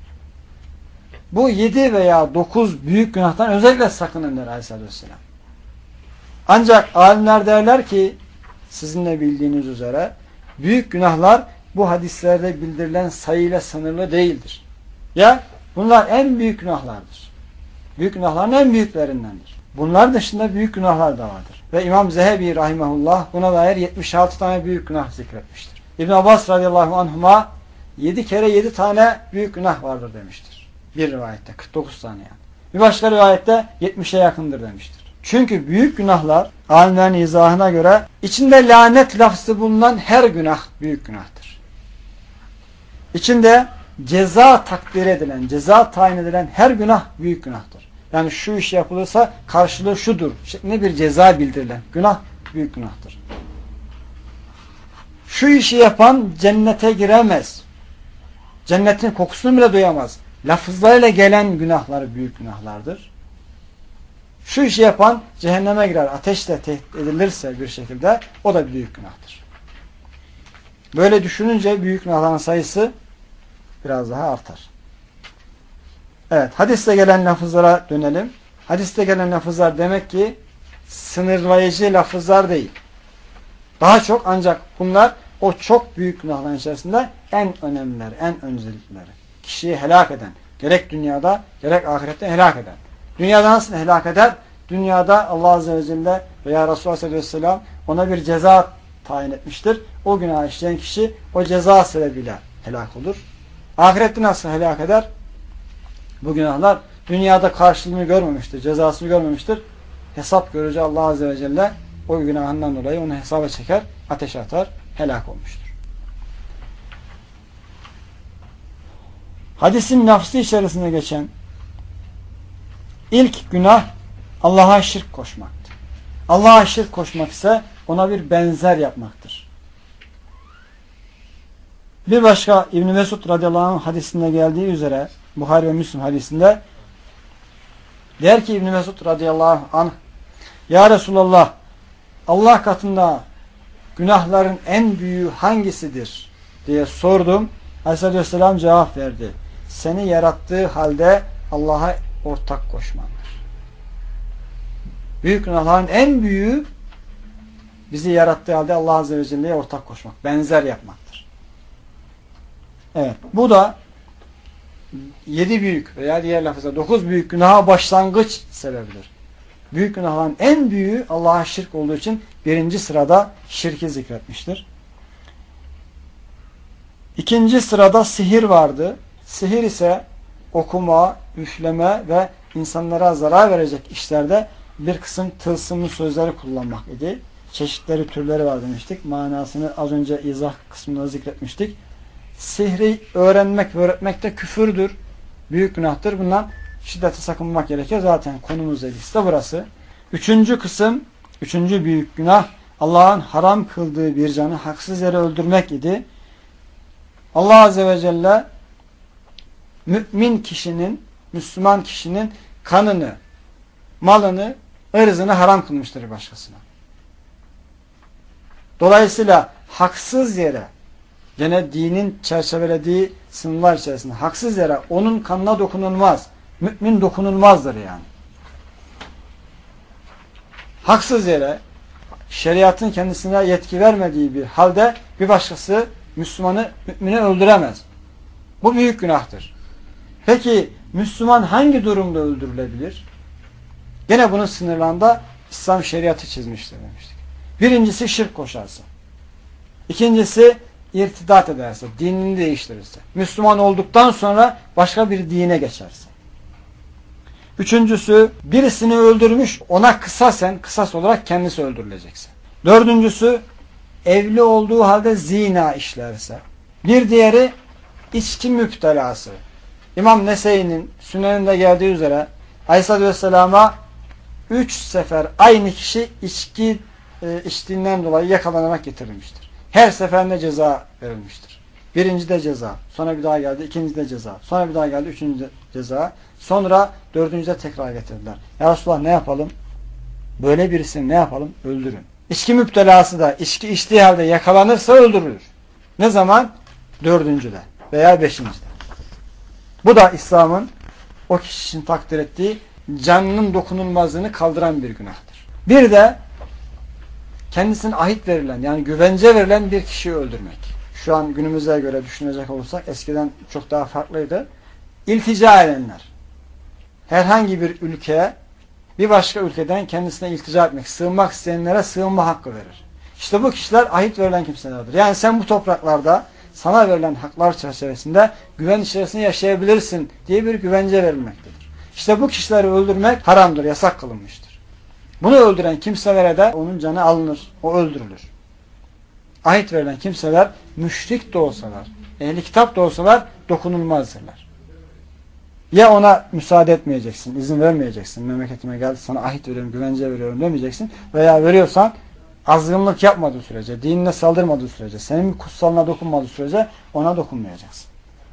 Bu 7 veya 9 büyük günahtan özellikle sakının der Aleyhisselatü Vesselam. Ancak alimler derler ki sizin de bildiğiniz üzere büyük günahlar bu hadislerde bildirilen sayıyla sınırlı değildir. Ya bunlar en büyük günahlardır. Büyük günahların en büyüklerindendir. Bunlar dışında büyük günahlar da vardır. Ve İmam Zehebi rahimahullah buna dair 76 tane büyük günah zikretmiştir. İbn Abbas radıyallahu anhuma 7 kere 7 tane büyük günah vardır demiştir. Bir rivayette 49 tane yani. Bir başka rivayette 70'e yakındır demiştir. Çünkü büyük günahlar alimlerin izahına göre içinde lanet lafzı bulunan her günah büyük günahtır. İçinde ceza takdir edilen, ceza tayin edilen her günah büyük günahtır. Yani şu iş yapılırsa karşılığı şudur şeklinde bir ceza bildirilen günah büyük günahtır. Şu işi yapan cennete giremez. Cennetin kokusunu bile duyamaz. Lafızlarıyla gelen günahlar büyük günahlardır. Şu işi yapan cehenneme girer. Ateşle tehdit edilirse bir şekilde o da büyük günahtır. Böyle düşününce büyük günahların sayısı biraz daha artar. Evet, hadiste gelen lafızlara dönelim. Hadiste gelen lafızlar demek ki sınırlayıcı lafızlar değil. Daha çok ancak bunlar o çok büyük günahların içerisinde en önemlileri, en önceliklileri. Kişiyi helak eden, gerek dünyada gerek ahirette helak eden. Dünyada nasıl helak eder? Dünyada Allah Azze ve Celle veya Resulullah Sallallahu Aleyhi ve Sellem ona bir ceza tayin etmiştir. O günah işleyen kişi o ceza sebebiyle helak olur. Ahirette nasıl helak eder? Bu günahlar dünyada karşılığını görmemiştir, cezasını görmemiştir. Hesap görücü Allah Azze ve Celle o günahından dolayı onu hesaba çeker, ateşe atar, helak olmuştur. Hadisin lafzı içerisinde geçen ilk günah Allah'a şirk koşmaktır. Allah'a şirk koşmak ise ona bir benzer yapmaktır. Bir başka İbn Mesud radıyallahu anh hadisinde geldiği üzere Buhari ve Müslim hadisinde der ki İbn Mesud radıyallahu anh, ya Resulallah, Allah katında günahların en büyüğü hangisidir diye sordum. Aleyhisselatü Vesselam cevap verdi. Seni yarattığı halde Allah'a ortak koşmandır. Büyük günahların en büyüğü bizi yarattığı halde Allah Azze ve Celle'ye ortak koşmak, benzer yapmaktır. Evet, bu da 7 büyük veya diğer lafızda 9 büyük günaha başlangıç sebebidir. Büyük günahların en büyüğü Allah'a şirk olduğu için birinci sırada şirki zikretmiştir. İkinci sırada sihir vardı. Sihir ise okuma, üfleme ve insanlara zarar verecek işlerde bir kısım tılsımlı sözleri kullanmak idi. Çeşitleri, türleri var demiştik. Manasını az önce izah kısmında zikretmiştik. Sihri öğrenmek ve öğretmek de küfürdür. Büyük günahtır. Bundan şiddete sakınmak gerekir. Zaten konumuz ilgisi de burası. Üçüncü kısım, üçüncü büyük günah Allah'ın haram kıldığı bir canı haksız yere öldürmek idi. Allah Azze ve Celle mümin kişinin, Müslüman kişinin kanını, malını, ırzını haram kılmıştır başkasına. Dolayısıyla haksız yere, gene dinin çerçevelediği sınırlar içerisinde haksız yere onun kanına dokunulmaz. Mümin dokunulmazdır yani. Haksız yere şeriatın kendisine yetki vermediği bir halde bir başkası Müslümanı, mümini öldüremez. Bu büyük günahtır. Peki Müslüman hangi durumda öldürülebilir? Gene bunun sınırlarında İslam şeriatı çizmiştir demiştik. Birincisi şirk koşarsa. İkincisi irtidat ederse, dinini değiştirirse. Müslüman olduktan sonra başka bir dine geçerse. Üçüncüsü birisini öldürmüş, ona kısas olarak kendisi öldürülecekse. Dördüncüsü evli olduğu halde zina işlerse. Bir diğeri içki müptelası. İmam Nese'nin Süneninde geldiği üzere Aleyhisselatü Vesselam'a 3 sefer aynı kişi içki içtiğinden dolayı yakalanarak getirilmiştir. Her seferinde ceza verilmiştir. Birinci de ceza. Sonra bir daha geldi. İkinci de ceza. Sonra bir daha geldi. Üçüncü de ceza. Sonra dördüncü de tekrar getirdiler. Ya Resulullah ne yapalım? Böyle birisini ne yapalım? Öldürün. İçki müptelası da içki içtiği halde yakalanırsa öldürülür. Ne zaman? Dördüncüde veya beşincide. Bu da İslam'ın o kişi için takdir ettiği canının dokunulmazlığını kaldıran bir günahtır. Bir de kendisine ahit verilen yani güvence verilen bir kişiyi öldürmek. Şu an günümüze göre düşünecek olursak eskiden çok daha farklıydı. İltica edenler. Herhangi bir ülkeye bir başka ülkeden kendisine iltica etmek, sığınmak isteyenlere sığınma hakkı verir. İşte bu kişiler ahit verilen kimselerdir. Yani sen bu topraklarda sana verilen haklar çerçevesinde güven içerisinde yaşayabilirsin diye bir güvence verilmektedir. İşte bu kişileri öldürmek haramdır, yasak kılınmıştır. Bunu öldüren kimselere de onun canı alınır, o öldürülür. Ahit verilen kimseler müşrik de olsalar, ehli kitap da olsalar dokunulmazdırlar. Ya ona müsaade etmeyeceksin, izin vermeyeceksin, memleketime geldi sana ahit veriyorum, güvence veriyorum demeyeceksin veya veriyorsan azgınlık yapmadığı sürece, dinine saldırmadığı sürece, senin kutsalına dokunmadığı sürece ona dokunmayacaksın.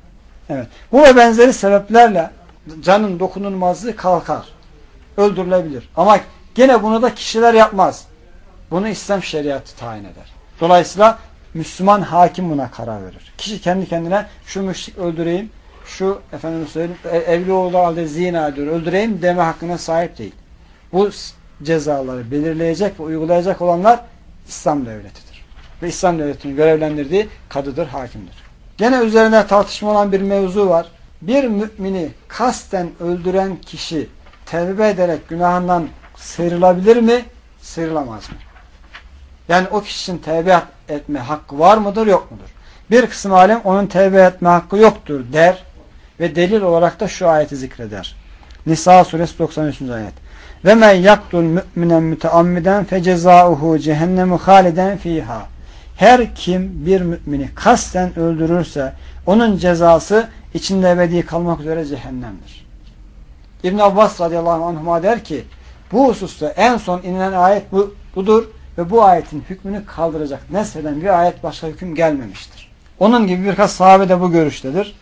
Evet. Bu ve benzeri sebeplerle canın dokunulmazlığı kalkar. Öldürülebilir. Ama gene bunu da kişiler yapmaz. Bunu İslam şeriatı tayin eder. Dolayısıyla Müslüman hakim buna karar verir. Kişi kendi kendine şu müşrik öldüreyim, şu efendim söyleyeyim evli olduğu halde zina ediyor, öldüreyim deme hakkına sahip değil. Bu cezaları belirleyecek ve uygulayacak olanlar İslam devletidir. Ve İslam devletinin görevlendirdiği kadıdır, hakimdir. Gene üzerine tartışma olan bir mevzu var. Bir mümini kasten öldüren kişi tevbe ederek günahından sıyrılabilir mi? Sıyrılamaz mı? Yani o kişinin tevbe etme hakkı var mıdır, yok mudur? Bir kısım alim onun tevbe etme hakkı yoktur der ve delil olarak da şu ayeti zikreder. Nisa suresi 93. ayet. Ve men yaktul mü'minen müteammiden fecezauhu cehennemu haliden fiha. Her kim bir mümini kasten öldürürse onun cezası içinde ebedi kalmak üzere cehennemdir. İbn Abbas radıyallahu anhuma der ki bu hususta en son inilen ayet budur ve bu ayetin hükmünü kaldıracak nesheden bir ayet başka hüküm gelmemiştir. Onun gibi birkaç sahabe de bu görüştedir.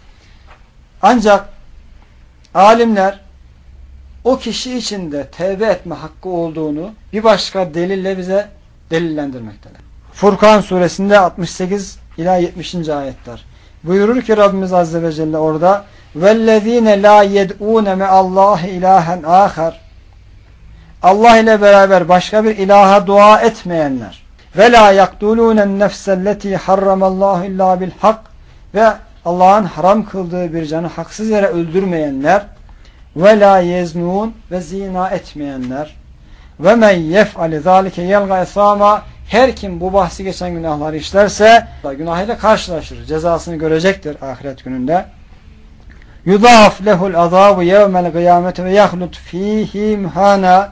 Ancak alimler o kişi için de tevbe etme hakkı olduğunu bir başka delille bize delillendirmektedir. Furkan suresinde 68 ila 70. ayetler. Buyurur ki Rabbimiz Azze ve Celle orada وَالَّذ۪ينَ لَا يَدْعُونَ مَعَ اللّٰهِ اِلَٰهًا آخَرٍ Allah ile beraber başka bir ilaha dua etmeyenler ve la yaktulûnen nefselleti harramallahu illa bil hak ve Allah'ın haram kıldığı bir canı haksız yere öldürmeyenler ve la yeznun ve zina etmeyenler ve men yef'ali zâlike yelga esâma her kim bu bahsi geçen günahları işlerse günahıyla karşılaşır. Cezasını görecektir ahiret gününde. Yudâf lehul azâbu yevmel kıyameti ve yahlut fîhî muhâna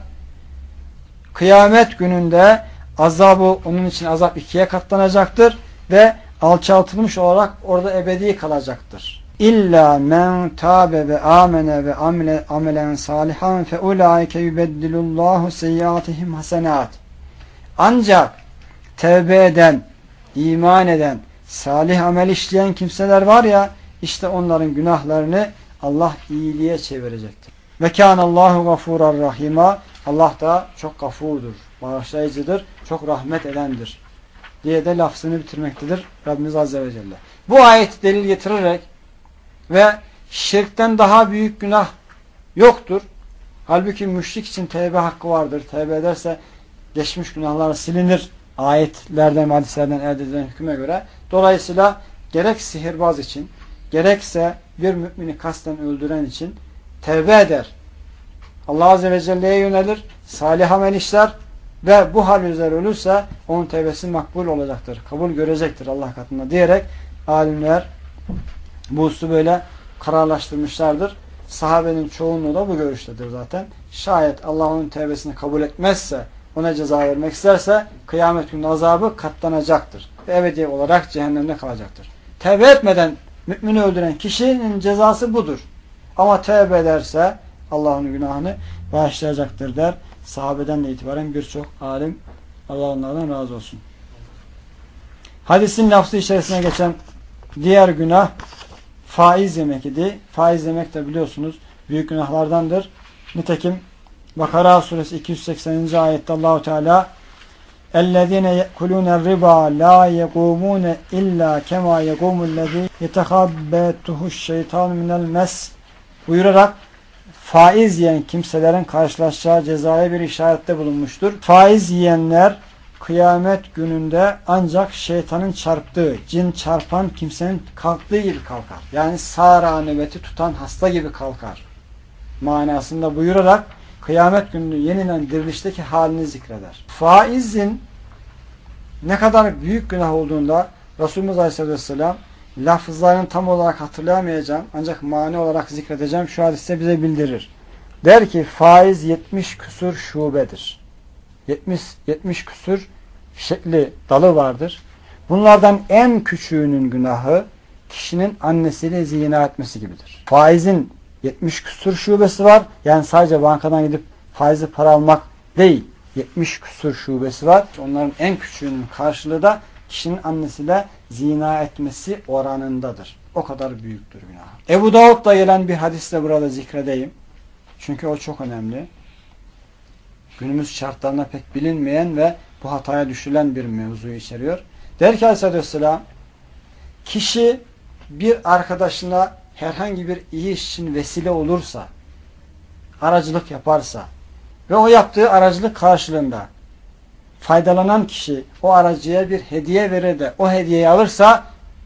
kıyamet gününde azabı onun için azap ikiye katlanacaktır ve alçaltılmış olarak orada ebedi kalacaktır. İlla men tâbe ve âmene ve amelen salihan fe ulaike yubeddilullahu seyyiatihim hasenat. Ancak tevbe eden, iman eden, salih amel işleyen kimseler var ya işte onların günahlarını Allah iyiliğe çevirecektir. Ve kânallâhu gafûrar rahîmâ Allah da çok gafurdur, bağışlayıcıdır, çok rahmet edendir diye de lafzını bitirmektedir Rabbimiz Azze ve Celle. Bu ayeti delil getirerek ve şirkten daha büyük günah yoktur. Halbuki müşrik için tevbe hakkı vardır. Tevbe ederse geçmiş günahlar silinir. Ayetlerden, hadislerden elde edilen hüküme göre. Dolayısıyla gerek sihirbaz için, gerekse bir mümini kasten öldüren için tevbe eder. Allah Azze ve Celle'ye yönelir, salih amel işler ve bu hal üzere ölürse onun tevbesi makbul olacaktır. Kabul görecektir Allah katında diyerek alimler bu hususu böyle kararlaştırmışlardır. Sahabenin çoğunluğu da bu görüştedir zaten. Şayet Allah onun tevbesini kabul etmezse, ona ceza vermek isterse kıyamet günü azabı katlanacaktır. Ve ebedi olarak cehennemde kalacaktır. Tevbe etmeden mümini öldüren kişinin cezası budur. Ama tevbe ederse Allah onun günahını bağışlayacaktır der. Sahabeden de itibaren birçok alim Allah onlardan razı olsun. Hadisin lafzı içerisine geçen diğer günah faiz yemek idi. Faiz yemek de biliyorsunuz büyük günahlardandır. Nitekim Bakara suresi 280. ayette Allahu Teala اَلَّذ۪ينَ يَأْكُلُونَ الرِّبَا لَا يَقُومُونَ اِلَّا كَمَا يَقُومُ الَّذ۪ي يَتَخَبَّتُهُ الشَّيْطَانُ مِنَ الْمَسِ buyurarak faiz yiyen kimselerin karşılaşacağı cezaya bir işarette bulunmuştur. Faiz yiyenler kıyamet gününde ancak şeytanın çarptığı, cin çarpan kimsenin kalktığı gibi kalkar. Yani sağra nöbeti tutan hasta gibi kalkar manasında buyurarak kıyamet gününü yeniden dirilişteki halini zikreder. Faizin ne kadar büyük günah olduğunda Resulümüz Aleyhisselatü Vesselam lafızlarını tam olarak hatırlayamayacağım ancak mani olarak zikredeceğim. Şu hadiste bize bildirir. Der ki faiz 70 küsur şubedir. 70 küsur şekli dalı vardır. Bunlardan en küçüğünün günahı kişinin annesiyle zina etmesi gibidir. Faizin 70 küsur şubesi var. Yani sadece bankadan gidip faizli para almak değil. 70 küsur şubesi var. Onların en küçüğünün karşılığı da kişinin annesiyle zina etmesi oranındadır. o kadar büyüktür günah. Ebu Davud'da gelen bir hadisle burada zikredeyim. Çünkü o çok önemli. Günümüz şartlarında pek bilinmeyen ve bu hataya düşülen bir mevzuyu içeriyor. Der ki Aleyhisselatü Vesselam, kişi bir arkadaşına herhangi bir iyi iş için vesile olursa, aracılık yaparsa ve o yaptığı aracılık karşılığında faydalanan kişi o aracıya bir hediye verir de o hediyeyi alırsa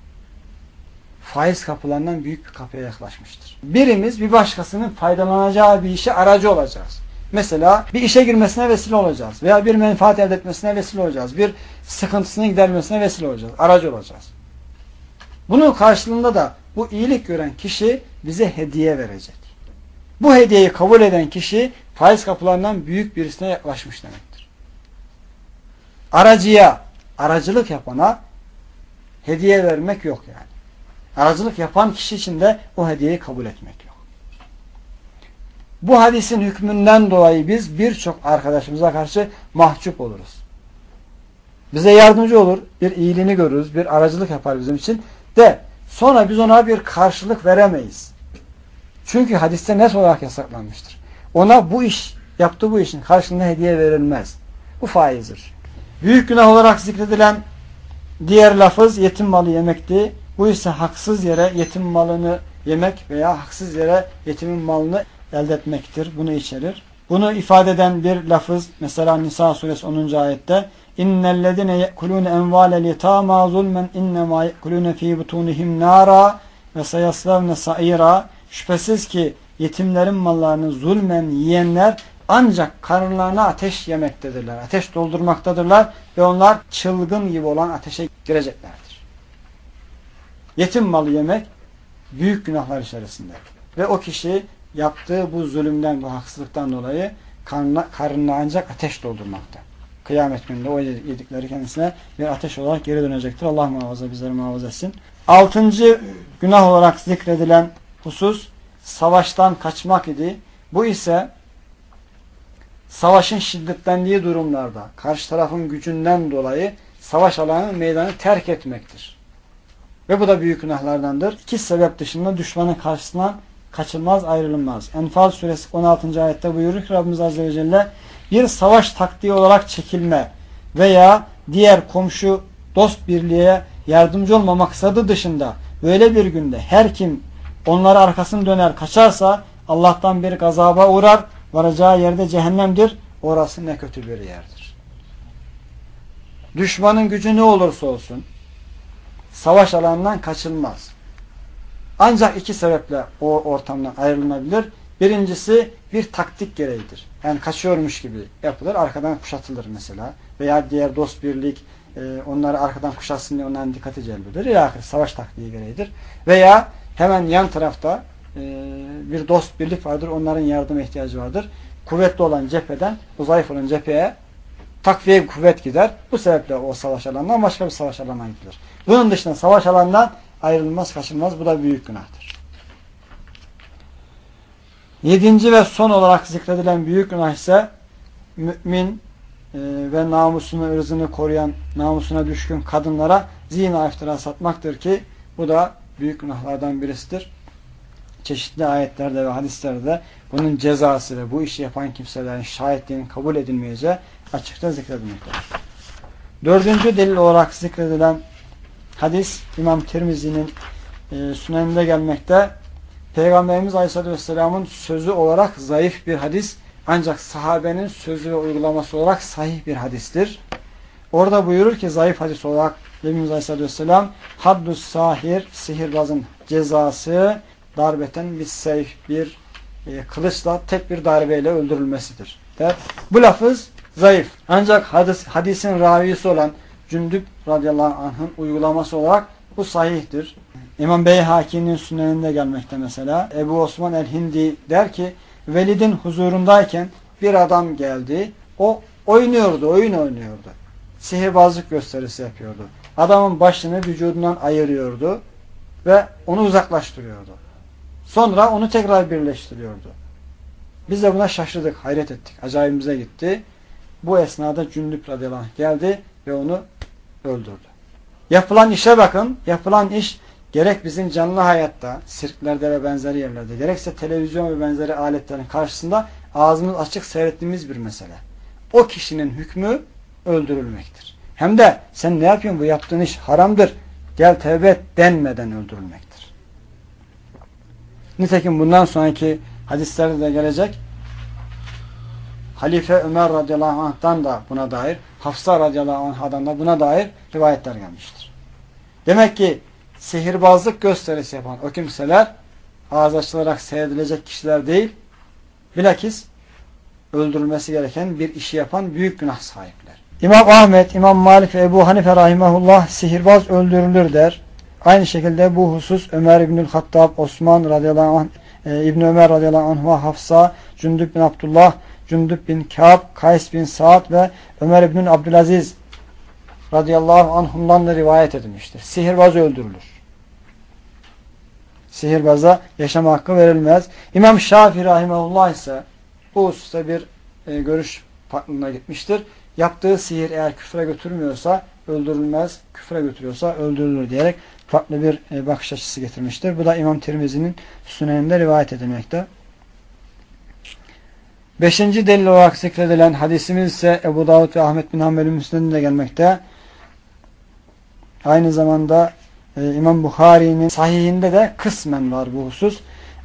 faiz kapılarından büyük bir kapıya yaklaşmıştır. Birimiz bir başkasının faydalanacağı bir işe aracı olacağız. Mesela bir işe girmesine vesile olacağız veya bir menfaat elde etmesine vesile olacağız. Bir sıkıntısını gidermesine vesile olacağız. Aracı olacağız. Bunun karşılığında da bu iyilik gören kişi bize hediye verecek. Bu hediyeyi kabul eden kişi faiz kapılarından büyük birisine yaklaşmış demektir. Aracıya, aracılık yapana hediye vermek yok yani. Aracılık yapan kişi için de o hediyeyi kabul etmek yok. Bu hadisin hükmünden dolayı biz birçok arkadaşımıza karşı mahcup oluruz. Bize yardımcı olur, bir iyiliğini görürüz, bir aracılık yapar bizim için de sonra biz ona bir karşılık veremeyiz. Çünkü hadiste net olarak yasaklanmıştır. Ona bu iş, yaptığı bu işin karşılığında hediye verilmez. Bu faizdir. Büyük günah olarak zikredilen diğer lafız yetim malı yemekti. Bu ise haksız yere yetim malını yemek veya haksız yere yetimin malını elde etmektir. Bunu içerir. Bunu ifade eden bir lafız mesela Nisa suresi 10. ayette İnnellezine yekulune envalel yetama zulmen innema yekulune fi butunihim nara ve sayaslavne saira. Şüphesiz ki yetimlerin mallarını zulmen yiyenler ancak karınlarına ateş yemektedirler. Ateş doldurmaktadırlar ve onlar çılgın gibi olan ateşe gireceklerdir. Yetim malı yemek büyük günahlar içerisinde. Ve o kişi yaptığı bu zulümden, bu haksızlıktan dolayı karnına ancak ateş doldurmakta. Kıyamet gününde o yedikleri kendisine bir ateş olarak geri dönecektir. Allah muhafaza bizleri muhafaza etsin. 6. günah olarak zikredilen husus savaştan kaçmak idi. Bu ise savaşın şiddetlendiği durumlarda karşı tarafın gücünden dolayı savaş alanı meydanı terk etmektir. Ve bu da büyük günahlardandır. İki sebep dışında düşmanın karşısından kaçılmaz, ayrılmaz. Enfal suresi 16. ayette buyurur ki Rabbimiz Azze ve Celle bir savaş taktiği olarak çekilme veya diğer komşu dost birliğe yardımcı olma maksadı dışında böyle bir günde her kim onlara arkasını döner kaçarsa Allah'tan bir gazaba uğrar, varacağı yerde cehennemdir. Orası ne kötü bir yerdir. Düşmanın gücü ne olursa olsun savaş alanından kaçılmaz. Ancak iki sebeple o ortamdan ayrılınabilir. Birincisi bir taktik gereğidir. Yani kaçıyormuş gibi yapılır. Arkadan kuşatılır mesela. Veya diğer dost birlik onları arkadan kuşatsın diye onların dikkati celbeder. İlahir savaş taktiği gereğidir. Veya hemen yan tarafta bir dost birlik vardır. Onların yardıma ihtiyacı vardır. Kuvvetli olan cepheden o zayıf olan cepheye takviye kuvvet gider. Bu sebeple o savaş alanından başka bir savaş alanına gidilir. Bunun dışında savaş alanından ayrılmaz, kaçınmaz. Bu da büyük günahtır. 7. ve son olarak zikredilen büyük günah ise mümin ve namusunu, ırzını koruyan, namusuna düşkün kadınlara zina iftira satmaktır ki bu da büyük günahlardan birisidir. Çeşitli ayetlerde ve hadislerde bunun cezası ve bu işi yapan kimselerin şahitliğinin kabul edilmeyeceği açıkça zikredilmektedir. 4. delil olarak zikredilen hadis İmam Tirmizi'nin süneninde gelmekte. Peygamberimiz Aleyhisselatü Vesselam'ın sözü olarak zayıf bir hadis ancak sahabenin sözü ve uygulaması olarak sahih bir hadistir. Orada buyurur ki zayıf hadis olarak Nebimiz Aleyhisselatü Vesselam haddus sahir, sihirbazın cezası darbeten bir seyf, bir kılıçla tek bir darbeyle öldürülmesidir der. Bu lafız zayıf. Ancak hadisin ravisi olan Cündüb radıyallahu anh'ın uygulaması olarak bu sahihtir. İmam Beyhaki'nin süneninde gelmekte mesela. Ebu Osman el-Hindi der ki Velid'in huzurundayken bir adam geldi. O oynuyordu, oyun oynuyordu. Sihirbazlık gösterisi yapıyordu. Adamın başını vücudundan ayırıyordu ve onu uzaklaştırıyordu. Sonra onu tekrar birleştiriyordu. Biz de buna şaşırdık, hayret ettik. Acayibimize gitti. Bu esnada Cündüb radıyallahu anh geldi ve onu öldürdü. Yapılan işe bakın. Yapılan iş gerek bizim canlı hayatta, sirklerde ve benzeri yerlerde, gerekse televizyon ve benzeri aletlerin karşısında ağzımız açık seyrettiğimiz bir mesele. O kişinin hükmü öldürülmektir. Hem de sen ne yapıyorsun, bu yaptığın iş haramdır, gel tevbe et denmeden öldürülmektir. Nitekim bundan sonraki hadislerde de gelecek, Halife Ömer radıyallahu anh'tan da buna dair, Hafsa radıyallahu anh'dan da buna dair rivayetler gelmiştir. Demek ki sihirbazlık gösterisi yapan o kimseler ağız açılarak seyredilecek kişiler değil, bilakis öldürülmesi gereken bir işi yapan büyük günah sahipler. İmam Ahmet, İmam Malik ve Ebu Hanife rahimahullah sihirbaz öldürülür der. Aynı şekilde bu husus Ömer İbnül Hattab, Osman radıyallahu anh, İbn Ömer radıyallahu anh, Hafsa, Cündüb bin Abdullah, Cündüb bin Kâb, Kays bin Sa'd ve Ömer İbnül Abdülaziz radıyallahu anhumdan da rivayet edilmiştir. Sihirbaz öldürülür. Sihirbaza yaşama hakkı verilmez. İmam Şafii rahimahullah ise bu hususta bir görüş farklılığına gitmiştir. Yaptığı sihir eğer küfre götürmüyorsa öldürülmez, küfre götürüyorsa öldürülür diyerek farklı bir bakış açısı getirmiştir. Bu da İmam Tirmizi'nin Süneninde rivayet edilmekte. 5. delil olarak zikredilen hadisimiz ise Ebu Davud ve Ahmet bin Hanbel'in Müsned'inde gelmekte. Aynı zamanda İmam Bukhari'nin sahihinde de kısmen var bu husus.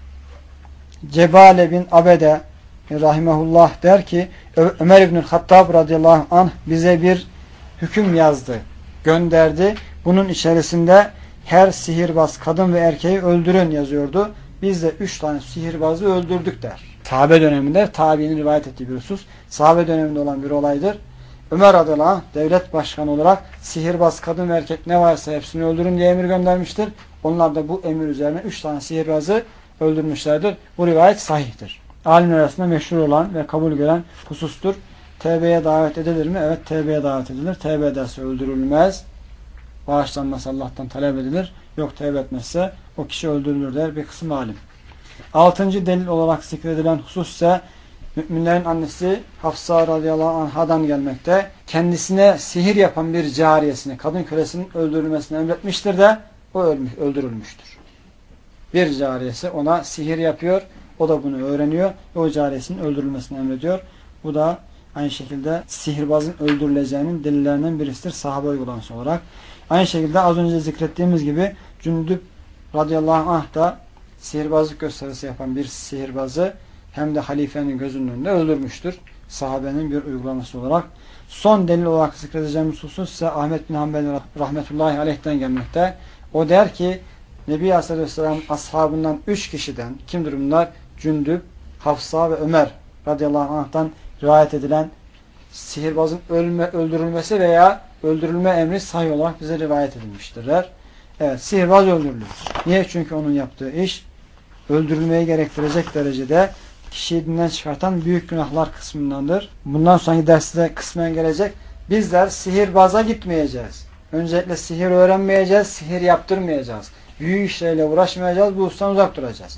Cebale bin Abede rahimahullah der ki Ömer İbnül Hattab radıyallahu anh bize bir hüküm yazdı, gönderdi. Bunun içerisinde her sihirbaz kadın ve erkeği öldürün yazıyordu. Biz de 3 tane sihirbazı öldürdük der. Sahabe döneminde tabiinin rivayet ettiği bir husus. Sahabe döneminde olan bir olaydır. Ömer radıyallahu anh devlet başkanı olarak sihirbaz kadın ve erkek ne varsa hepsini öldürün diye emir göndermiştir. Onlar da bu emir üzerine 3 tane sihirbazı öldürmüşlerdir. Bu rivayet sahihtir. Alimler arasında meşhur olan ve kabul gören husustur. Tevbeye davet edilir mi? Evet, tevbeye davet edilir. Tevbe ederse öldürülmez. Bağışlanması Allah'tan talep edilir. Yok, tevbe etmezse o kişi öldürülür der bir kısım alim. 6. delil olarak zikredilen husus ise müminlerin annesi Hafsa radıyallahu anhadan gelmekte. Kendisine sihir yapan bir cariyesini, kadın kölesinin öldürülmesini emretmiştir de o öldürülmüştür. Bir cariyesi ona sihir yapıyor. O da bunu öğreniyor ve o cariyesinin öldürülmesini emrediyor. Bu da aynı şekilde sihirbazın öldürüleceğinin delillerinden birisidir sahabe uygulaması olarak. Aynı şekilde az önce zikrettiğimiz gibi Cündüb radıyallahu anh da sihirbazlık gösterisi yapan bir sihirbazı hem de halifenin gözünün önünde öldürmüştür. Sahabenin bir uygulaması olarak. Son delil olarak zikredeceğimiz husus ise Ahmet bin Hanbel rahmetullahi aleyh'ten gelmekte. O der ki Nebi Aleyhisselam ashabından 3 kişiden, kimdir bunlar? Cündüb, Hafsa ve Ömer radıyallahu anh'tan rivayet edilen sihirbazın öldürülmesi veya öldürülme emri sahih olarak bize rivayet edilmiştirler. Evet, sihirbaz öldürülür. Niye? Çünkü onun yaptığı iş öldürülmeyi gerektirecek derecede kişiyi dinden çıkartan büyük günahlar kısmındandır. Bundan sonraki derste kısmen gelecek. Bizler sihirbaza gitmeyeceğiz. Öncelikle sihir öğrenmeyeceğiz, sihir yaptırmayacağız. Büyük işlerle uğraşmayacağız, bu husustan uzak duracağız.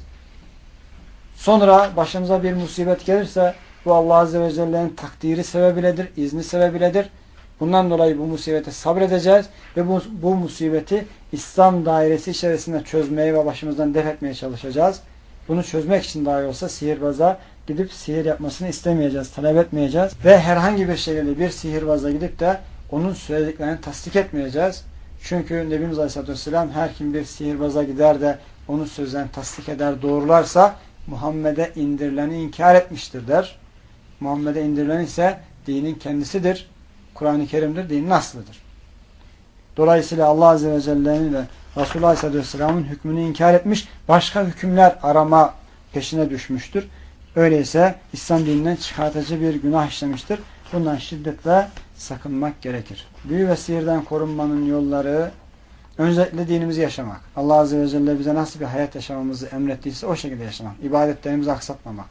Sonra başımıza bir musibet gelirse bu Allah Azze ve Celle'nin takdiri sebebiyledir, izni sebebiyledir. Bundan dolayı bu musibete sabredeceğiz ve bu musibeti İslam dairesi içerisinde çözmeye ve başımızdan def etmeye çalışacağız. Bunu çözmek için dahi olsa sihirbaza gidip sihir yapmasını istemeyeceğiz, talep etmeyeceğiz. Ve herhangi bir şekilde bir sihirbaza gidip de onun söylediklerini tasdik etmeyeceğiz. Çünkü Nebimiz Aleyhisselatü Vesselam her kim bir sihirbaza gider de onun sözlerini tasdik eder, doğrularsa Muhammed'e indirileni inkar etmiştir der. Muhammed'e indirilen ise dinin kendisidir. Kur'an-ı Kerim'dir, dinin aslıdır. Dolayısıyla Allah Azze ve Celle'nin ve Resulullah Aleyhisselatü Vesselam'ın hükmünü inkar etmiş, başka hükümler arama peşine düşmüştür. Öyleyse İslam dininden çıkartıcı bir günah işlemiştir. Bundan şiddetle sakınmak gerekir. Büyü ve sihirden korunmanın yolları öncelikle dinimizi yaşamak. Allah Azze ve Celle bize nasıl bir hayat yaşamamızı emrettiyse o şekilde yaşamak. İbadetlerimizi aksatmamak.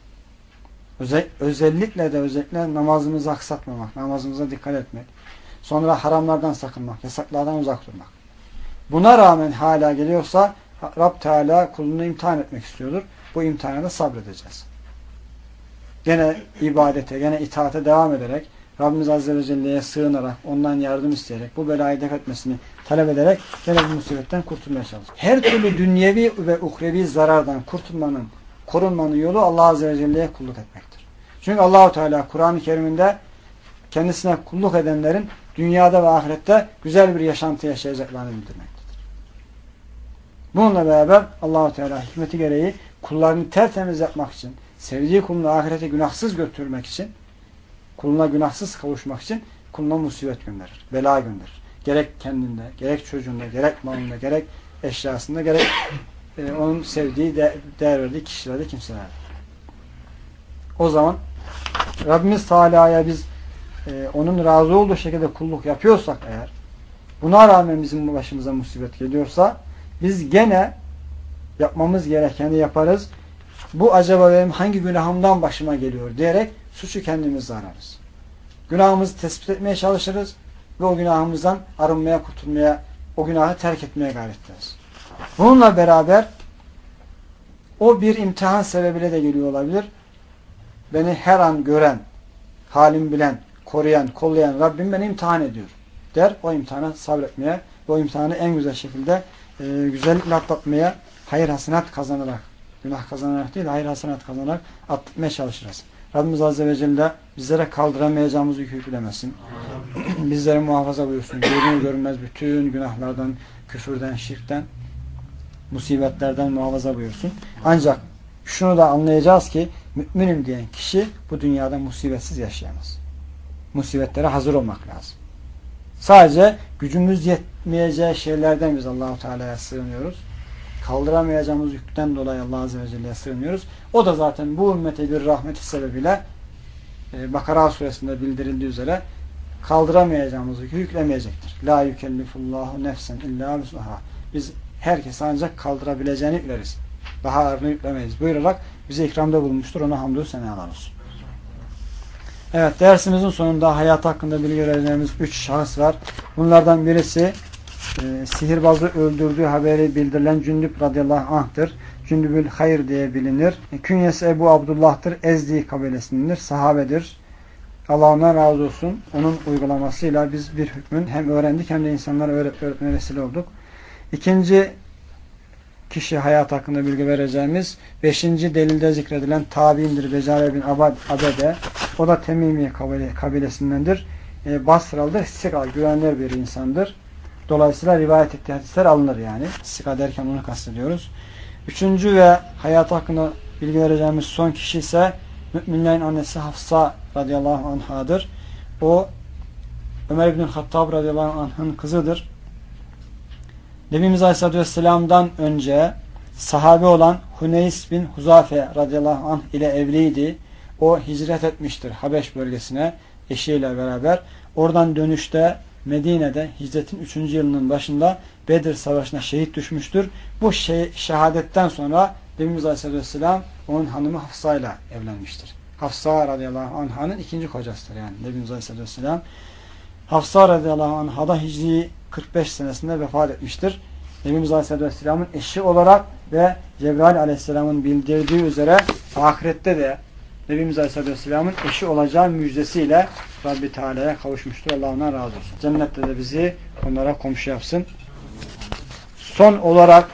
Özellikle namazımızı aksatmamak. Namazımıza dikkat etmek. Sonra haramlardan sakınmak. Yasaklardan uzak durmak. Buna rağmen hala geliyorsa Rab Teala kulunu imtihan etmek istiyordur. Bu imtihana da sabredeceğiz. Gene ibadete, gene itaate devam ederek Rabbimiz Azze ve Celle'ye sığınarak, ondan yardım isteyerek, bu belayı def etmesini talep ederek gene bu musibetten kurtulmaya çalışır. Her türlü dünyevi ve uhrevi zarardan kurtulmanın, korunmanın yolu Allah Azze ve Celle'ye kulluk etmektir. Çünkü Allah-u Teala Kur'an-ı Kerim'inde kendisine kulluk edenlerin dünyada ve ahirette güzel bir yaşantı yaşayacaklarını bildirmektedir. Bununla beraber Allah-u Teala hikmeti gereği kullarını tertemiz yapmak için, sevdiği kulunu ahirete günahsız götürmek için, kuluna günahsız kavuşmak için kuluna musibet gönderir, bela gönderir. Gerek kendinde, gerek çocuğunda, gerek malında, gerek eşyasında, gerek onun sevdiği, değer verdiği kişilerde, kimselerde. O zaman Rabbimiz Teala'ya biz onun razı olduğu şekilde kulluk yapıyorsak eğer, buna rağmen bizim başımıza musibet geliyorsa, biz gene yapmamız gerekeni yaparız. Bu acaba benim hangi günahımdan başıma geliyor diyerek suçu kendimiz ararız. Günahımızı tespit etmeye çalışırız ve o günahımızdan arınmaya, kurtulmaya, o günahı terk etmeye gayret ederiz. Bununla beraber o bir imtihan sebebiyle de geliyor olabilir. Beni her an gören, halimi bilen, koruyan, kollayan Rabbim beni imtihan ediyor der. O imtihana sabretmeye, o imtihanı en güzel şekilde güzellikle atlatmaya, hayır hasenat kazanarak, günah kazanarak değil, hayır hasenat kazanarak atlatmaya çalışırız. Rabbimiz Azze ve Celle bizlere kaldıramayacağımız yükü yüklemesin. Bizleri muhafaza buyursun. Görünür görünmez bütün günahlardan, küfürden, şirkten, musibetlerden muhafaza buyursun. Ancak şunu da anlayacağız ki müminim diyen kişi bu dünyada musibetsiz yaşayamaz. Musibetlere hazır olmak lazım. Sadece gücümüz yetmeyeceği şeylerden biz Allah-u Teala'ya sığınıyoruz. Kaldıramayacağımız yükten dolayı Allah Azze ve Celle'ye sığınıyoruz. O da zaten bu ümmete bir rahmeti sebebiyle Bakara suresinde bildirildiği üzere kaldıramayacağımız yükü yüklemeyecektir. La yükellifullahu nefsen illa vus'aha. Biz herkes ancak kaldırabileceğini yükleriz. Daha ağırını yüklemeyiz buyurarak bize ikramda bulunmuştur. Ona hamdü senalar olsun. Evet, dersimizin sonunda hayat hakkında bilgi vereceğimiz 3 şahıs var. Bunlardan birisi sihirbazı öldürdüğü haberi bildirilen Cündüb radıyallahu anh'tır. Cündübül Hayr diye bilinir. Künyesi Ebu Abdullah'tır. Ezdi kabilesindendir. Sahabedir. Allah ondan razı olsun. Onun uygulamasıyla biz bir hükmün hem öğrendik hem de insanlara öğretmeye vesile olduk. İkinci kişi hayat hakkında bilgi vereceğimiz 5. delilde zikredilen tabiindir. Becare bin Abede. O da Temimi kabilesindendir. Basralıdır. Sika, güvenilir bir insandır. Dolayısıyla rivayet ettiği hadisler alınır yani. Sika derken onu kastediyoruz. Üçüncü ve hayat hakkında bilgi vereceğimiz son kişi ise müminlerin annesi Hafsa radıyallahu anhadır. O Ömer ibn Hattab radıyallahu anh'ın kızıdır. Nebimiz Aleyhisselatü Vesselam'dan önce sahabe olan Huneys bin Huzafe radıyallahu anh ile evliydi. O hicret etmiştir Habeş bölgesine eşiyle beraber. Oradan dönüşte Medine'de hicretin 3. yılının başında Bedir Savaşı'na şehit düşmüştür. Bu şehadetten sonra Nebimiz Aleyhisselatü Vesselam onun hanımı Hafsa ile evlenmiştir. Hafsa radıyallahu anh'ın ikinci kocasıdır yani Nebimiz Aleyhisselatü Vesselam. Hafsa radıyallahu anh'a da Hicri 45 senesinde vefat etmiştir. Nebimiz Aleyhisselatü Vesselam'ın eşi olarak ve Cebrail Aleyhisselam'ın bildirdiği üzere ahirette de Nebimiz Aleyhisselatü Vesselam'ın eşi olacağı müjdesiyle Rabbi Teala'ya kavuşmuştur. Allah ondan razı olsun. Cennette de bizi onlara komşu yapsın. Son olarak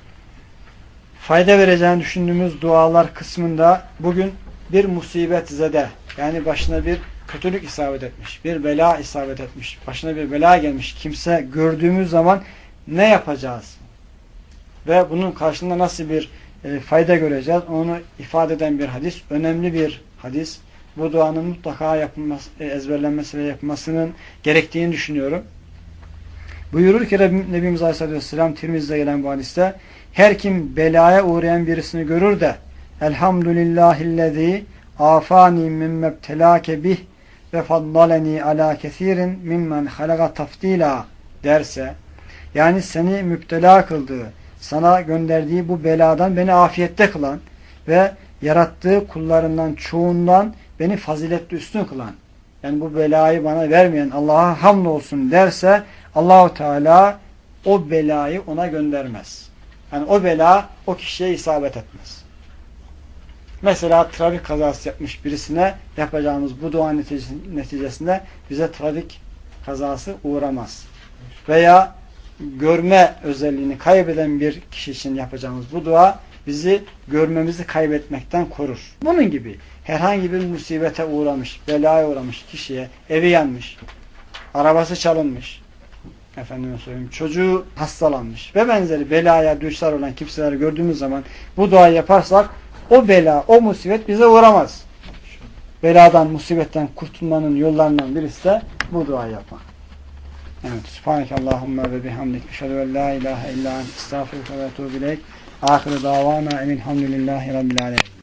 fayda vereceğini düşündüğümüz dualar kısmında bugün bir musibetzede, yani başına bir kötülük isabet etmiş, bir bela isabet etmiş, başına bir bela gelmiş kimse gördüğümüz zaman ne yapacağız? Ve bunun karşılığında nasıl bir fayda göreceğiz? Onu ifade eden bir hadis, önemli bir hadis. Bu duanın mutlaka yapılması, ezberlenmesi ve yapılmasının gerektiğini düşünüyorum. Buyurur ki Nebimiz Aleyhisselatü Vesselam Tirmizi'de gelen bu hadiste, her kim belaya uğrayan birisini görür de elhamdülillahillezî afani mimmebtelâke bih ve faddaleni alâ kethirin mimmen halaga tafdîlâ derse, yani seni müptela kıldığı, sana gönderdiği bu beladan beni afiyette kılan ve yarattığı kullarından çoğundan beni faziletli üstün kılan, yani bu belayı bana vermeyen Allah'a hamdolsun derse, Allah-u Teala o belayı ona göndermez. Yani o bela o kişiye isabet etmez. Mesela trafik kazası yapmış birisine yapacağımız bu dua neticesinde bize trafik kazası uğramaz. Veya görme özelliğini kaybeden bir kişi için yapacağımız bu dua bizi görmemizi kaybetmekten korur. Bunun gibi herhangi bir musibete uğramış, belaya uğramış kişiye, evi yanmış, arabası çalınmış, efendime söyleyeyim, çocuğu hastalanmış ve benzeri belaya düşer olan kimseleri gördüğümüz zaman bu duayı yaparsak o bela, o musibet bize uğramaz. Beladan, musibetten kurtulmanın yollarından birisi de bu duayı yapmak. Evet. Subhanekallahumma ve bihamdik. Eşhedü en la ilahe illa ente estağfiruke ve etûbü ileyk. Ahire davana enilhamdülillahi rabbil alemin.